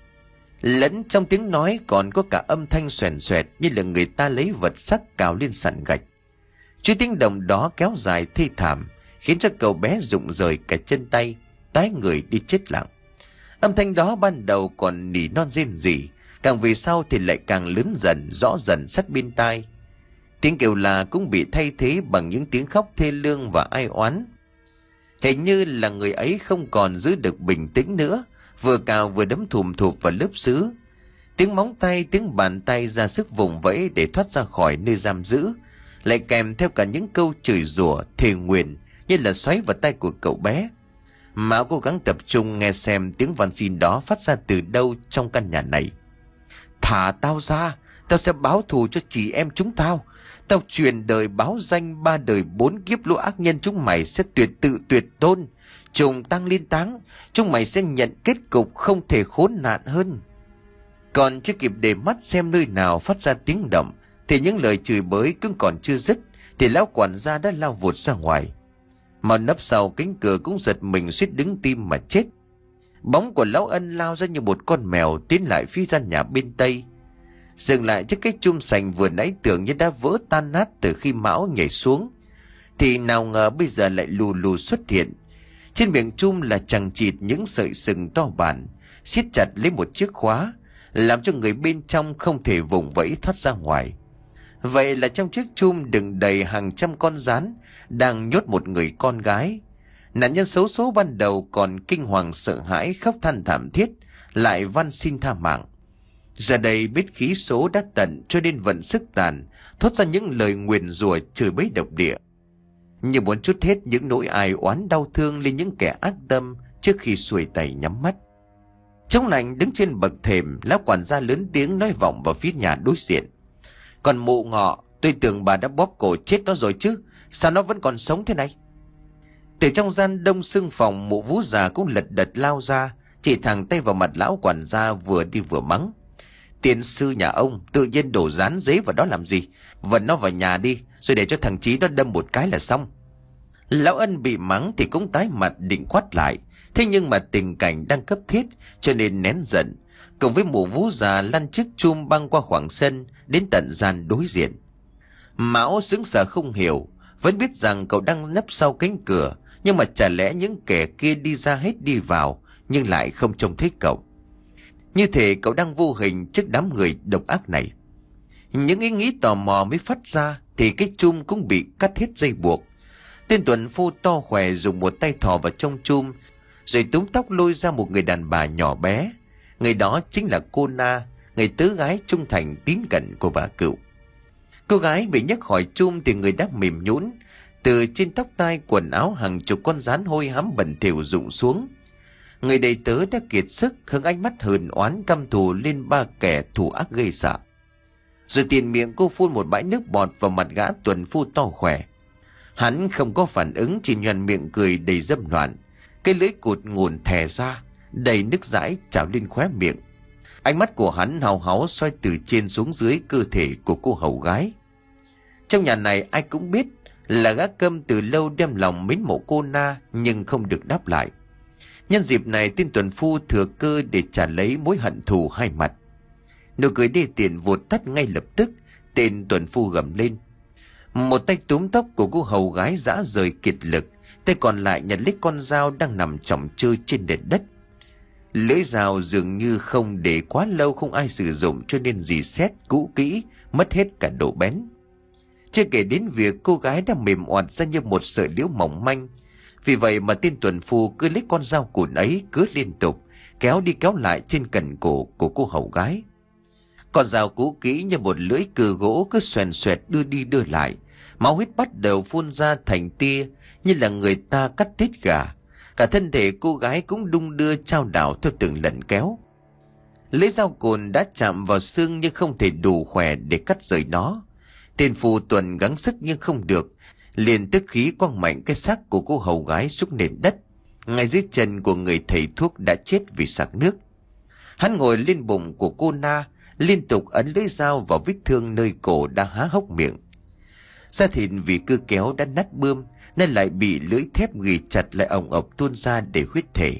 Lẫn trong tiếng nói còn có cả âm thanh xoèn xoẹt như là người ta lấy vật sắc cào lên sàn gạch. Chuỗi tiếng động đó kéo dài thê thảm, khiến cho cậu bé rụng rời cả chân tay, tái người đi chết lặng. Âm thanh đó ban đầu còn nỉ non rên rỉ, càng về sau thì lại càng lớn dần, rõ dần sát bên tai. Tiếng kêu la cũng bị thay thế bằng những tiếng khóc thê lương và ai oán. Hình như là người ấy không còn giữ được bình tĩnh nữa, vừa cào vừa đấm thùm thụp vào lớp sứ. Tiếng móng tay, tiếng bàn tay ra sức vùng vẫy để thoát ra khỏi nơi giam giữ, lại kèm theo cả những câu chửi rủa thề nguyền như là xoáy vào tay của cậu bé. Mão cố gắng tập trung nghe xem tiếng van xin đó phát ra từ đâu trong căn nhà này. "Thả tao ra, tao sẽ báo thù cho chị em chúng tao. Tao truyền đời báo danh ba đời bốn kiếp lũ ác nhân chúng mày sẽ tuyệt tự tuyệt tôn, trùng tăng liên táng. Chúng mày sẽ nhận kết cục không thể khốn nạn hơn." Còn chưa kịp để mắt xem nơi nào phát ra tiếng động thì những lời chửi bới cứ còn chưa dứt thì lão quản gia đã lao vụt ra ngoài. Mà nấp sau cánh cửa cũng giật mình suýt đứng tim mà chết. Bóng của lão Ân lao ra như một con mèo tiến lại phía gian nhà bên tây. dừng lại trước cái chum sành vừa nãy tưởng như đã vỡ tan nát từ khi Mão nhảy xuống. Thì nào ngờ bây giờ lại lù lù xuất hiện. Trên miệng chum là chằng chịt những sợi sừng to bản, siết chặt lấy một chiếc khóa, làm cho người bên trong không thể vùng vẫy thoát ra ngoài. Vậy là trong chiếc chum đựng đầy hàng trăm con gián đang nhốt một người con gái. Nạn nhân xấu số ban đầu còn kinh hoàng sợ hãi khóc than thảm thiết, lại van xin tha mạng. Giờ đây biết khí số đã tận cho nên vận sức tàn, thốt ra những lời nguyền rủa chửi bới độc địa, như muốn trút hết những nỗi ai oán đau thương lên những kẻ ác tâm trước khi xuôi tay nhắm mắt. Trong lành đứng trên bậc thềm, lão quản gia lớn tiếng nói vọng vào phía nhà đối diện: "Còn mụ ngọ, tôi tưởng bà đã bóp cổ chết nó rồi chứ, sao nó vẫn còn sống thế này?" Từ trong gian đông sưng phòng, mụ vú già cũng lật đật lao ra, chỉ thẳng tay vào mặt lão quản gia, vừa đi vừa mắng: "Tiên sư nhà ông tự nhiên đổ dán giấy vào đó làm gì? Vận nó vào nhà đi, rồi để cho thằng Chí nó đâm một cái là xong." Lão Ân bị mắng thì cũng tái mặt định quát lại, thế nhưng mà tình cảnh đang cấp thiết cho nên nén giận, cùng với mụ vú già lăn chiếc chum băng qua khoảng sân đến tận gian đối diện. Mão sững sờ không hiểu, vẫn biết rằng cậu đang nấp sau cánh cửa, nhưng mà chả lẽ những kẻ kia đi ra hết đi vào nhưng lại không trông thấy cậu, như thể cậu đang vô hình trước đám người độc ác này. Những ý nghĩ tò mò mới phát ra thì cái chum cũng bị cắt hết dây buộc. Tên tuần phu to khỏe dùng một tay thò vào trong chum, rồi túm tóc lôi ra một người đàn bà nhỏ bé. Người đó chính là cô Na, người tứ gái trung thành tín cẩn của bà Cựu. Cô gái bị nhấc khỏi chum thì người đã mềm nhũn, từ trên tóc tai quần áo hàng chục con rán hôi hám bẩn thỉu rụng xuống. Người đầy tớ đã kiệt sức, hướng ánh mắt hờn oán căm thù lên ba kẻ thù ác gây sợ. Rồi tiền miệng cô phun một bãi nước bọt vào mặt gã tuần phu to khỏe. Hắn không có phản ứng, chỉ nhoẻn miệng cười đầy dâm loạn, cái lưỡi cụt ngùn thè ra, đầy nước dãi trào lên khóe miệng. Ánh mắt của hắn hào háo soi từ trên xuống dưới cơ thể của cô hầu gái. Trong nhà này ai cũng biết là gã Câm từ lâu đem lòng mến mộ cô Na nhưng không được đáp lại. Nhân dịp này, tên tuần phu thừa cơ để trả lấy mối hận thù hai mặt. Nụ cười đê tiện vụt tắt ngay lập tức, tên tuần phu gầm lên. Một tay túm tóc của cô hầu gái rã rời kiệt lực, tay còn lại nhặt lấy con dao đang nằm chỏng chơ trên nền đất. Lưỡi dao dường như không để quá lâu không ai sử dụng cho nên rỉ sét cũ kỹ, mất hết cả độ bén. Chưa kể đến việc cô gái đã mềm oặt ra như một sợi liễu mỏng manh. Vì vậy mà tên tuần phu cứ lấy con dao cùn ấy cứ liên tục kéo đi kéo lại trên cành cổ của cô hầu gái. Con dao cũ kỹ như một lưỡi cưa gỗ cứ xoèn xoẹt đưa đi đưa lại, máu huyết bắt đầu phun ra thành tia như là người ta cắt thít gà. Cả thân thể cô gái cũng đung đưa chao đảo theo từng lần kéo. Lưỡi dao cùn đã chạm vào xương nhưng không thể đủ khỏe để cắt rời nó. Tên phù tuần gắng sức nhưng không được, liền tức khí quăng mạnh cái xác của cô hầu gái xuống nền đất, ngay dưới chân của người thầy thuốc đã chết vì sặc nước. Hắn ngồi lên bụng của cô Na, liên tục ấn lưỡi dao vào vết thương nơi cổ đã há hốc miệng. Da thịt vì cưa kéo đã nát bươm nên lại bị lưỡi thép ghi chặt lại ồng ộc tuôn ra để huyết thể.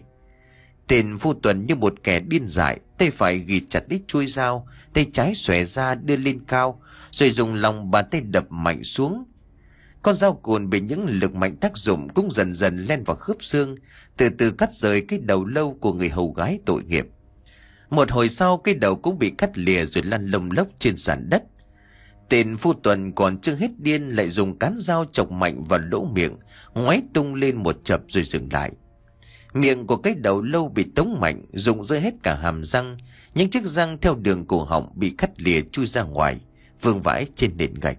Tên phu tuần như một kẻ điên dại, tay phải ghi chặt lấy chuôi dao, tay trái xòe ra đưa lên cao, rồi dùng lòng bàn tay đập mạnh xuống. Con dao cùn bị những lực mạnh tác dụng cũng dần dần len vào khớp xương, từ từ cắt rời cái đầu lâu của người hầu gái tội nghiệp. Một hồi sau, cái đầu cũng bị cắt lìa rồi lăn lông lốc trên sàn đất. Tên phu tuần còn chưa hết điên lại dùng cán dao chọc mạnh vào lỗ miệng, ngoáy tung lên một chập rồi dừng lại. Miệng của cái đầu lâu bị tống mạnh, rụng rơi hết cả hàm răng, những chiếc răng theo đường cổ họng bị cắt lìa chui ra ngoài, vương vãi trên nền gạch.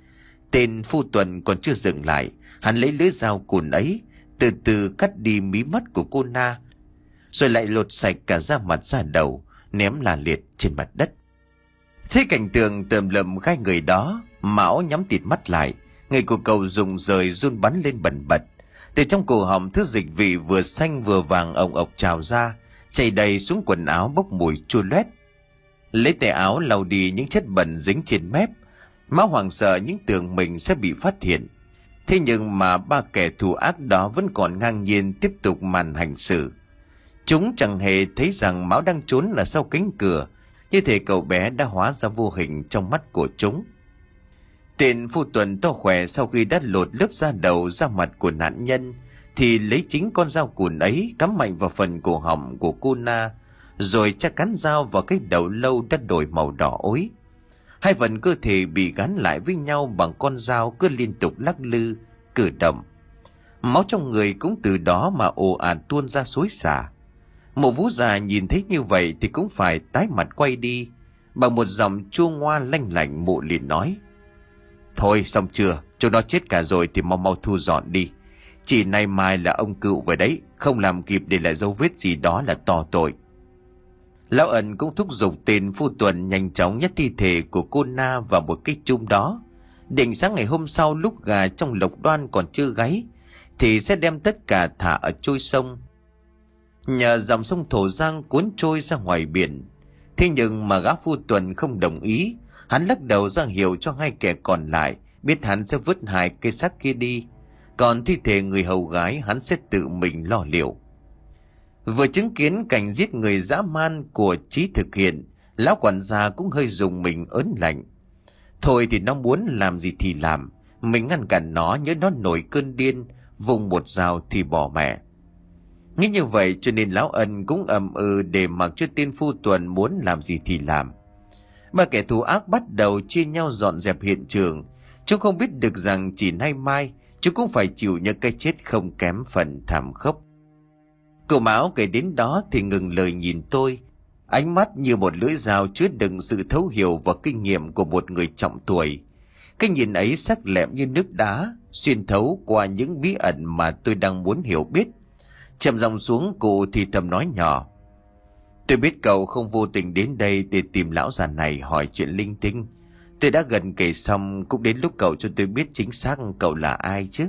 Tên phu tuần còn chưa dừng lại, hắn lấy lưỡi dao cùn ấy, từ từ cắt đi mí mắt của cô Na, rồi lại lột sạch cả da mặt da đầu, ném là liệt trên mặt đất. Thấy cảnh tượng tởm lợm gai người đó, Mão nhắm tịt mắt lại, người của cậu rùng rời run bắn lên bần bật. Từ trong cổ họng, thứ dịch vị vừa xanh vừa vàng ồng ộc trào ra, chảy đầy xuống quần áo bốc mùi chua loét. Lấy tay áo lau đi những chất bẩn dính trên mép, Mão hoảng sợ những tưởng mình sẽ bị phát hiện. Thế nhưng mà ba kẻ thù ác đó vẫn còn ngang nhiên tiếp tục màn hành xử. Chúng chẳng hề thấy rằng Mão đang trốn là sau cánh cửa, như thể cậu bé đã hóa ra vô hình trong mắt của chúng. Tên phu tuần to khỏe sau khi đã lột lớp da đầu da mặt của nạn nhân thì lấy chính con dao cùn ấy cắm mạnh vào phần cổ họng của cô Na, rồi chắc cán dao vào cái đầu lâu đã đổi màu đỏ ối. Hai phần cơ thể bị gắn lại với nhau bằng con dao cứ liên tục lắc lư, cử động. Máu trong người cũng từ đó mà ồ ạt tuôn ra xối xả. Mộ Vũ già nhìn thấy như vậy thì cũng phải tái mặt quay đi. Bằng một giọng chua ngoa lanh lảnh, mụ liền nói: Thôi xong chưa, chúng nó chết cả rồi thì mau mau thu dọn đi. Chỉ nay mai là ông cựu về đấy, không làm kịp để lại dấu vết gì đó là to tội. Lão Ẩn cũng thúc giục tên phu tuần nhanh chóng nhét thi thể của cô Na vào một cái chum đó, định sáng ngày hôm sau lúc gà trong lộc đoan còn chưa gáy thì sẽ đem tất cả thả ở trôi sông. Nhờ dòng sông Thổ Giang cuốn trôi ra ngoài biển. Thế nhưng mà gã phu tuần không đồng ý. Hắn lắc đầu ra hiệu cho hai kẻ còn lại biết hắn sẽ vứt hai cây xác kia đi, còn thi thể người hầu gái hắn sẽ tự mình lo liệu. Vừa chứng kiến cảnh giết người dã man của Chí thực hiện, lão quản gia cũng hơi rùng mình ớn lạnh. Thôi thì nó muốn làm gì thì làm, mình ngăn cản nó, nhớ nó nổi cơn điên, vùng một dao thì bỏ mẹ. Nghĩ như vậy cho nên lão Ân cũng ầm ừ để mặc cho tên phu tuần muốn làm gì thì làm. Ba kẻ thù ác bắt đầu chia nhau dọn dẹp hiện trường. Chúng không biết được rằng chỉ nay mai chúng cũng phải chịu những cái chết không kém phần thảm khốc. Cậu Mão kể đến đó thì ngừng lời nhìn tôi, ánh mắt như một lưỡi dao chứa đựng sự thấu hiểu và kinh nghiệm của một người trọng tuổi. Cái nhìn ấy sắc lẹm như nước đá, xuyên thấu qua những bí ẩn mà tôi đang muốn hiểu biết. Trầm giọng xuống, cụ thì thầm nói nhỏ: Tôi biết cậu không vô tình đến đây để tìm lão già này hỏi chuyện linh tinh. Tôi đã gần kể xong, cũng đến lúc cậu cho tôi biết chính xác cậu là ai chứ.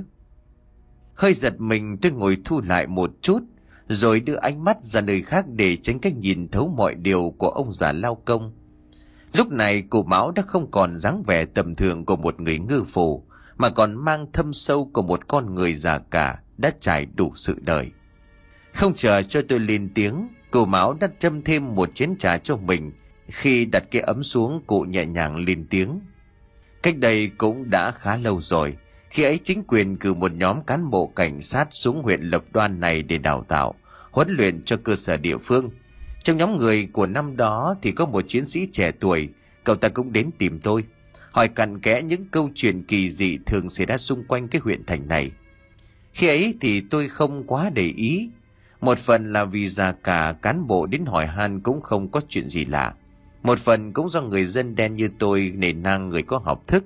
Hơi giật mình, tôi ngồi thu lại một chút, rồi đưa ánh mắt ra nơi khác để tránh cách nhìn thấu mọi điều của ông già lao công. Lúc này cụ Mão đã không còn dáng vẻ tầm thường của một người ngư phủ, mà còn mang thâm sâu của một con người già cả đã trải đủ sự đời. Không chờ cho tôi lên tiếng, cụ Mão đã châm thêm một chén trà cho mình. Khi đặt cái ấm xuống, cụ nhẹ nhàng lên tiếng: Cách đây cũng đã khá lâu rồi. Khi ấy chính quyền cử một nhóm cán bộ cảnh sát xuống huyện Lộc Đoan này để đào tạo, huấn luyện cho cơ sở địa phương. Trong nhóm người của năm đó thì có một chiến sĩ trẻ tuổi, cậu ta cũng đến tìm tôi, hỏi cặn kẽ những câu chuyện kỳ dị thường xảy ra xung quanh cái huyện thành này. Khi ấy thì tôi không quá để ý. Một phần là vì già cả cán bộ đến hỏi han cũng không có chuyện gì lạ. Một phần cũng do người dân đen như tôi nể nang người có học thức.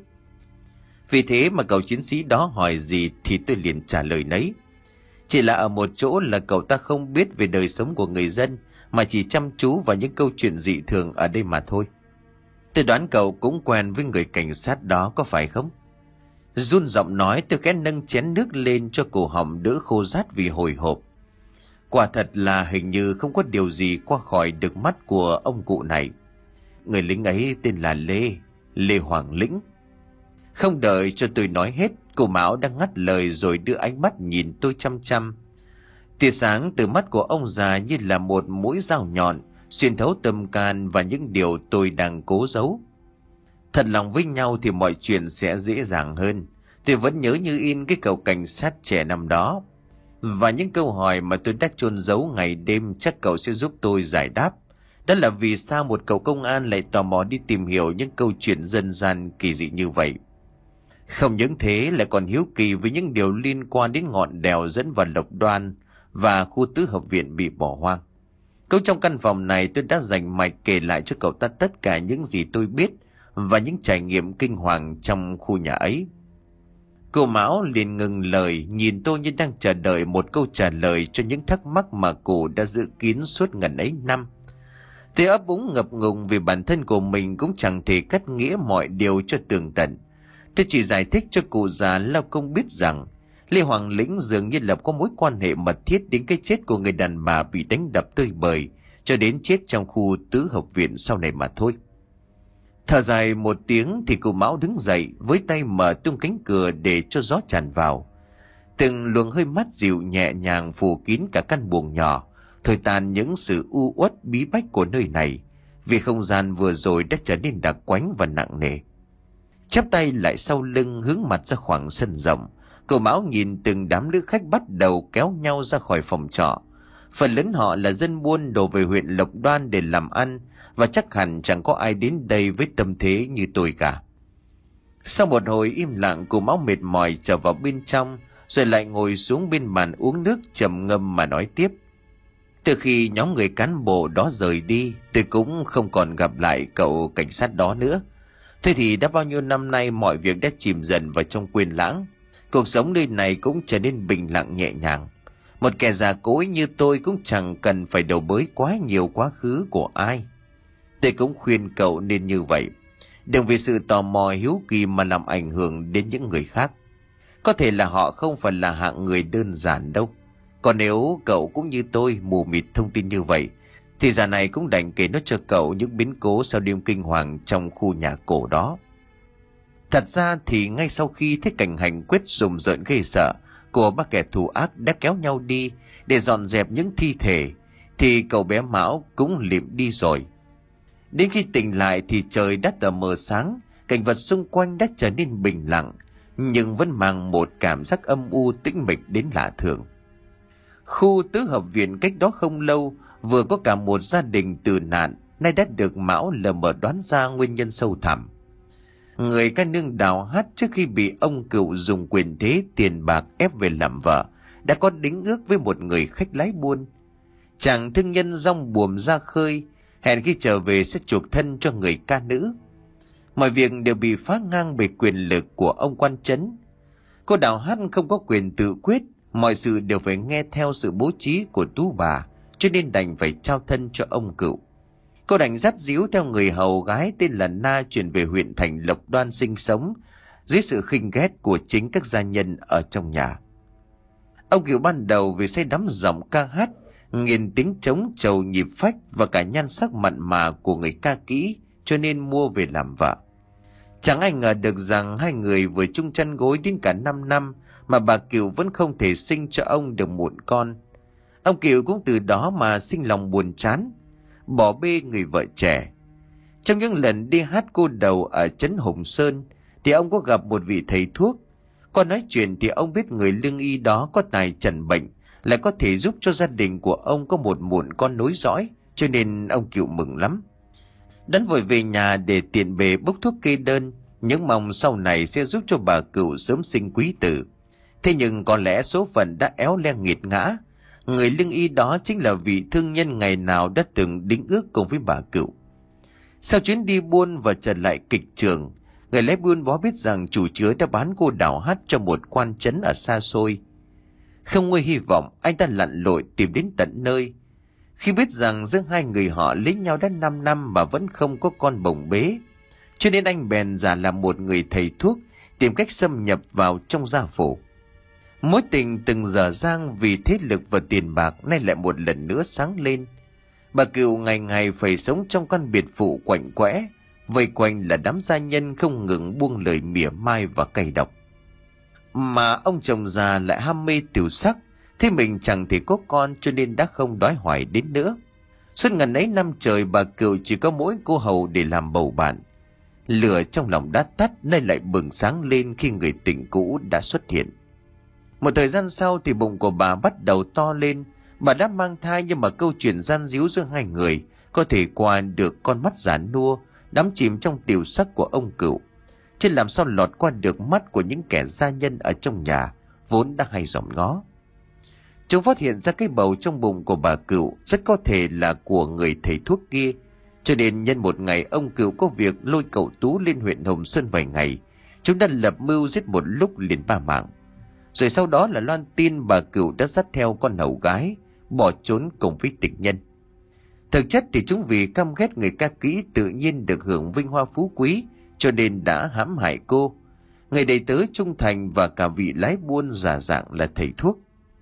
Vì thế mà cậu chiến sĩ đó hỏi gì thì tôi liền trả lời nấy. Chỉ là ở một chỗ là cậu ta không biết về đời sống của người dân, mà chỉ chăm chú vào những câu chuyện dị thường ở đây mà thôi. Tôi đoán cậu cũng quen với người cảnh sát đó có phải không? Run giọng nói, tôi khẽ nâng chén nước lên cho cổ họng đỡ khô rát vì hồi hộp. Quả thật là hình như không có điều gì qua khỏi được mắt của ông cụ này. Người lính ấy tên là Lê, Lê Hoàng Lĩnh. Không đợi cho tôi nói hết, cụ Mão đang ngắt lời rồi đưa ánh mắt nhìn tôi chăm chăm. Tia sáng từ mắt của ông già như là một mũi dao nhọn, xuyên thấu tâm can và những điều tôi đang cố giấu. Thật lòng với nhau thì mọi chuyện sẽ dễ dàng hơn. Tôi vẫn nhớ như in cái cậu cảnh sát trẻ năm đó, và những câu hỏi mà tôi đã chôn giấu ngày đêm chắc cậu sẽ giúp tôi giải đáp. Đó là vì sao một cậu công an lại tò mò đi tìm hiểu những câu chuyện dân gian kỳ dị như vậy. Không những thế, lại còn hiếu kỳ với những điều liên quan đến ngọn đèo dẫn vào Lộc Đoan và khu tứ hợp viện bị bỏ hoang. Câu trong căn phòng này tôi đã dành mạch kể lại cho cậu ta tất cả những gì tôi biết và những trải nghiệm kinh hoàng trong khu nhà ấy. Cô Mão liền ngừng lời, nhìn tôi như đang chờ đợi một câu trả lời cho những thắc mắc mà cụ đã giữ kín suốt ngần ấy năm. Tôi ấp úng ngập ngừng vì bản thân của mình cũng chẳng thể cắt nghĩa mọi điều cho tường tận. Tôi chỉ giải thích cho cụ già lao công biết rằng Lê Hoàng Lĩnh dường như là có mối quan hệ mật thiết đến cái chết của người đàn bà bị đánh đập tơi bời cho đến chết trong khu tứ hợp viện sau này mà thôi. Thở dài một tiếng thì cụ Mão đứng dậy, với tay mở tung cánh cửa để cho gió tràn vào. Từng luồng hơi mát dịu nhẹ nhàng phủ kín cả căn buồng nhỏ, thổi tàn những sự u uất bí bách của nơi này, vì không gian vừa rồi đã trở nên đặc quánh và nặng nề. Chắp tay lại sau lưng hướng mặt ra khoảng sân rộng, cậu Mão nhìn từng đám lữ khách bắt đầu kéo nhau ra khỏi phòng trọ. Phần lớn họ là dân buôn đổ về huyện Lộc Đoan để làm ăn, và chắc hẳn chẳng có ai đến đây với tâm thế như tôi cả. Sau một hồi im lặng, cô Mão mệt mỏi trở vào bên trong, rồi lại ngồi xuống bên bàn uống nước trầm ngâm mà nói tiếp. Từ khi nhóm người cán bộ đó rời đi, tôi cũng không còn gặp lại cậu cảnh sát đó nữa. Thế thì đã bao nhiêu năm nay mọi việc đã chìm dần vào trong quên lãng. Cuộc sống nơi này cũng trở nên bình lặng nhẹ nhàng. Một kẻ già cỗi như tôi cũng chẳng cần phải đầu bới quá nhiều quá khứ của ai. Tôi cũng khuyên cậu nên như vậy. Đừng vì sự tò mò hiếu kỳ mà làm ảnh hưởng đến những người khác. Có thể là họ không phải là hạng người đơn giản đâu. Còn nếu cậu cũng như tôi mù mịt thông tin như vậy, thì giờ này cũng đành kể nó cho cậu những biến cố sau đêm kinh hoàng trong khu nhà cổ đó. Thật ra thì ngay sau khi thấy cảnh hành quyết rùng rợn ghê sợ của ba kẻ thù ác đã kéo nhau đi để dọn dẹp những thi thể, thì cậu bé Mão cũng lịm đi rồi. Đến khi tỉnh lại thì trời đã tờ mờ sáng, cảnh vật xung quanh đã trở nên bình lặng, nhưng vẫn mang một cảm giác âm u tĩnh mịch đến lạ thường. Khu tứ hợp viện cách đó không lâu vừa có cả một gia đình tử nạn, nay đã được Mão lờ mờ đoán ra nguyên nhân sâu thẳm. Người ca nương Đào Hát trước khi bị ông Cựu dùng quyền thế tiền bạc ép về làm vợ đã có đính ước với một người khách lái buôn. Chàng thương nhân rong buồm ra khơi, hẹn khi trở về sẽ chuộc thân cho người ca nữ. Mọi việc đều bị phá ngang bởi quyền lực của ông quan trấn. Cô Đào Hát không có quyền tự quyết, mọi sự đều phải nghe theo sự bố trí của tú bà, cho nên đành phải trao thân cho ông Cựu. Cô đành dắt díu theo người hầu gái tên là Na chuyển về huyện thành Lộc Đoan sinh sống dưới sự khinh ghét của chính các gia nhân ở trong nhà. Ông Cựu ban đầu vì say đắm giọng ca hát, nghiền tiếng trống trầu nhịp phách và cả nhan sắc mặn mà của người ca kỹ, cho nên mua về làm vợ. Chẳng ai ngờ được rằng hai người vừa chung chăn gối đến cả năm năm mà bà Cựu vẫn không thể sinh cho ông được một con. Ông Cựu cũng từ đó mà sinh lòng buồn chán, bỏ bê người vợ trẻ. Trong những lần đi hát cô đầu ở trấn Hùng Sơn thì ông có gặp một vị thầy thuốc. Qua nói chuyện thì ông biết người lương y đó có tài trần bệnh, lại có thể giúp cho gia đình của ông có một muộn con nối dõi, cho nên ông Cựu mừng lắm. Đắn vội về nhà để tiện bề bốc thuốc kê đơn, những mong sau này sẽ giúp cho bà Cựu sớm sinh quý tử. Thế nhưng có lẽ số phận đã éo le nghiệt ngã. Người lương y đó chính là vị thương nhân ngày nào đã từng đính ước cùng với bà Cựu. Sau chuyến đi buôn và trở lại kịch trường, người lái buôn bó biết rằng chủ chứa đã bán cô Đào Hát cho một quan trấn ở xa xôi. Không nguôi hy vọng, anh ta lặn lội tìm đến tận nơi. Khi biết rằng giữa hai người họ lấy nhau đã năm năm mà vẫn không có con bồng bế, cho nên anh bèn giả làm một người thầy thuốc, tìm cách xâm nhập vào trong gia phủ. Mối tình từng dở dang vì thế lực và tiền bạc nay lại một lần nữa sáng lên. Bà Cựu ngày ngày phải sống trong căn biệt phủ quạnh quẽ, vây quanh là đám gia nhân không ngừng buông lời mỉa mai và cay độc. Mà ông chồng già lại ham mê tiểu sắc, thế mình chẳng thể có con cho nên đã không đói hoài đến nữa. Suốt ngần ấy năm trời bà Cựu chỉ có mỗi cô hầu để làm bầu bạn. Lửa trong lòng đã tắt nay lại bừng sáng lên khi người tình cũ đã xuất hiện. Một thời gian sau thì bụng của bà bắt đầu to lên. Bà đã mang thai, nhưng mà câu chuyện gian díu giữa hai người có thể qua được con mắt già nua đắm chìm trong tiểu sắc của ông Cựu, chứ làm sao lọt qua được mắt của những kẻ gia nhân ở trong nhà vốn đang hay dòm ngó. Chúng phát hiện ra cái bầu trong bụng của bà Cựu rất có thể là của người thầy thuốc kia, cho nên nhân một ngày ông Cựu có việc lôi cậu Tú lên huyện Hồng Xuân vài ngày, chúng đã lập mưu giết một lúc liền ba mạng. Rồi sau đó là loan tin bà Cựu đã dắt theo con hầu gái bỏ trốn cùng với tịch nhân. Thực chất thì chúng vì căm ghét người ca kỹ tự nhiên được hưởng vinh hoa phú quý, cho nên đã hãm hại cô, người đầy tớ trung thành và cả vị lái buôn giả dạng là thầy thuốc.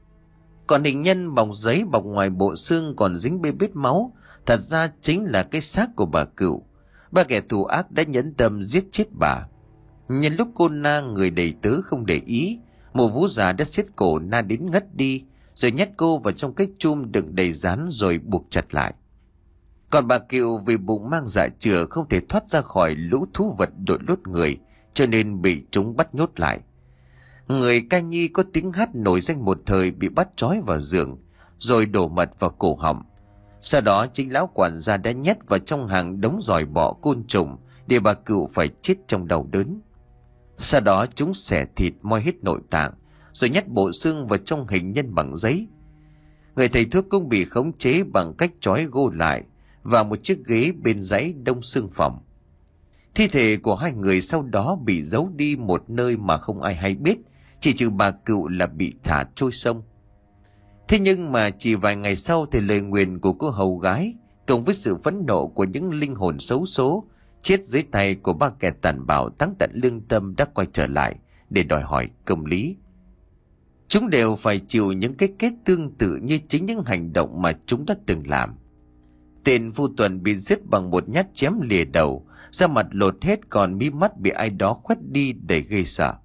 Còn hình nhân bọc giấy bọc ngoài bộ xương còn dính bê bết máu, thật ra chính là cái xác của bà Cựu. Ba kẻ thù ác đã nhẫn tâm giết chết bà. Nhân lúc cô Na người đầy tớ không để ý, một vũ già đã xiết cổ Na đến ngất đi, rồi nhét cô vào trong cái chum đựng đầy rán rồi buộc chặt lại. Còn bà Kiều vì bụng mang dạ chửa không thể thoát ra khỏi lũ thú vật đội lốt người, cho nên bị chúng bắt nhốt lại. Người ca nhi có tiếng hát nổi danh một thời bị bắt trói vào giường, rồi đổ mật vào cổ họng. Sau đó chính lão quản gia đã nhét vào trong hàng đống giỏi bọ côn trùng để bà Cựu phải chết trong đau đớn. Sau đó chúng xẻ thịt moi hết nội tạng, rồi nhét bộ xương vào trong hình nhân bằng giấy. Người thầy thuốc cũng bị khống chế bằng cách trói gô lại và một chiếc ghế bên dãy đông xương phòng. Thi thể của hai người sau đó bị giấu đi một nơi mà không ai hay biết, chỉ trừ bà Cựu là bị thả trôi sông. Thế nhưng mà chỉ vài ngày sau thì lời nguyền của cô hầu gái cộng với sự phẫn nộ của những linh hồn xấu số chết dưới tay của ba kẻ tàn bạo táng tận lương tâm đã quay trở lại để đòi hỏi công lý. Chúng đều phải chịu những cái kết tương tự như chính những hành động mà chúng đã từng làm. Tên Phu Tuần bị giết bằng một nhát chém lìa đầu, da mặt lột hết, còn mí mắt bị ai đó khoét đi đầy ghê sợ.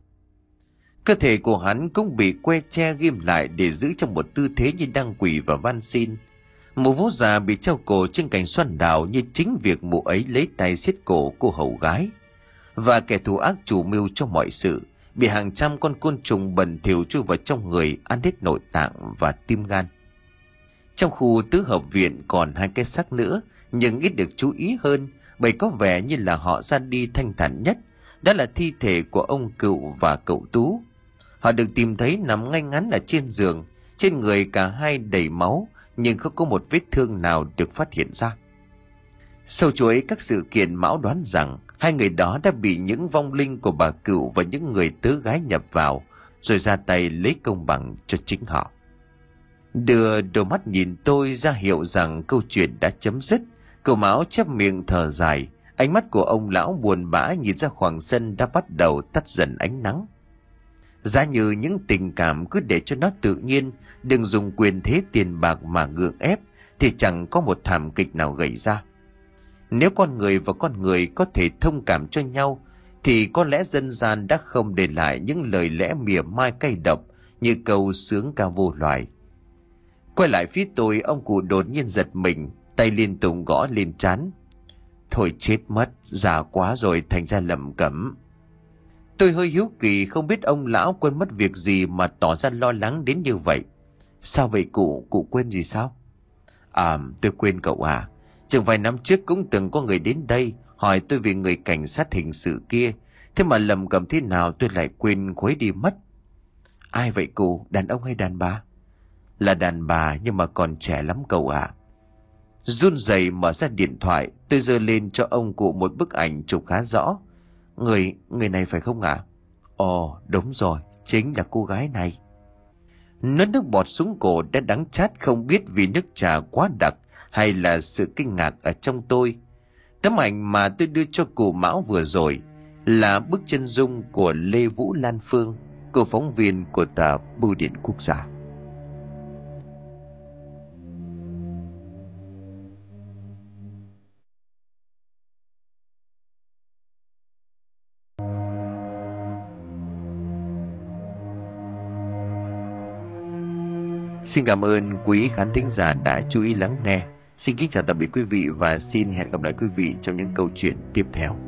Cơ thể của hắn cũng bị que tre ghim lại để giữ trong một tư thế như đang quỳ và van xin. Một vú già bị treo cổ trên cành xoan đào như chính việc mụ ấy lấy tay siết cổ cô hầu gái. Và kẻ thù ác chủ mưu cho mọi sự bị hàng trăm con côn trùng bẩn thỉu chui vào trong người, ăn hết nội tạng và tim gan. Trong khu tứ hợp viện còn hai cái xác nữa, nhưng ít được chú ý hơn bởi có vẻ như là họ ra đi thanh thản nhất. Đó là thi thể của ông Cựu và cậu Tú. Họ được tìm thấy nằm ngay ngắn ở trên giường, trên người cả hai đầy máu, nhưng không có một vết thương nào được phát hiện ra. Sau chuỗi các sự kiện, Mão đoán rằng hai người đó đã bị những vong linh của bà Cựu và những người tớ gái nhập vào, rồi ra tay lấy công bằng cho chính họ. Đưa đôi mắt nhìn tôi ra hiệu rằng câu chuyện đã chấm dứt, cậu Mão chép miệng thở dài. Ánh mắt của ông lão buồn bã nhìn ra khoảng sân đã bắt đầu tắt dần ánh nắng. Giá như những tình cảm cứ để cho nó tự nhiên, đừng dùng quyền thế tiền bạc mà gượng ép, thì chẳng có một thảm kịch nào gây ra. Nếu con người và con người có thể thông cảm cho nhau, thì có lẽ dân gian đã không để lại những lời lẽ mỉa mai cay độc như câu sướng ca vô loài. Quay lại phía tôi, ông cụ đột nhiên giật mình, tay liên tục gõ lên trán. Thôi chết mất, già quá rồi thành ra lẩm cẩm. Tôi hơi hiếu kỳ không biết ông lão quên mất việc gì mà tỏ ra lo lắng đến như vậy. Sao vậy cụ, cụ quên gì sao? À, tôi quên cậu à. Chừng vài năm trước cũng từng có người đến đây hỏi tôi về người cảnh sát hình sự kia. Thế mà lầm cầm thế nào tôi lại quên khuấy đi mất. Ai vậy cụ, đàn ông hay đàn bà? Là đàn bà nhưng mà còn trẻ lắm cậu ạ. Run rẩy mở ra điện thoại, tôi giơ lên cho ông cụ một bức ảnh chụp khá rõ. Người, người này phải không ạ? À? Ồ, đúng rồi, chính là cô gái này. Nuốt nước bọt xuống cổ đã đắng chát, không biết vì nước trà quá đặc hay là sự kinh ngạc ở trong tôi. Tấm ảnh mà tôi đưa cho cụ Mão vừa rồi là bức chân dung của Lê Vũ Lan Phương, cô phóng viên của tờ Bưu điện Quốc gia. Xin cảm ơn quý khán thính giả đã chú ý lắng nghe. Xin kính chào tạm biệt quý vị và xin hẹn gặp lại quý vị trong những câu chuyện tiếp theo.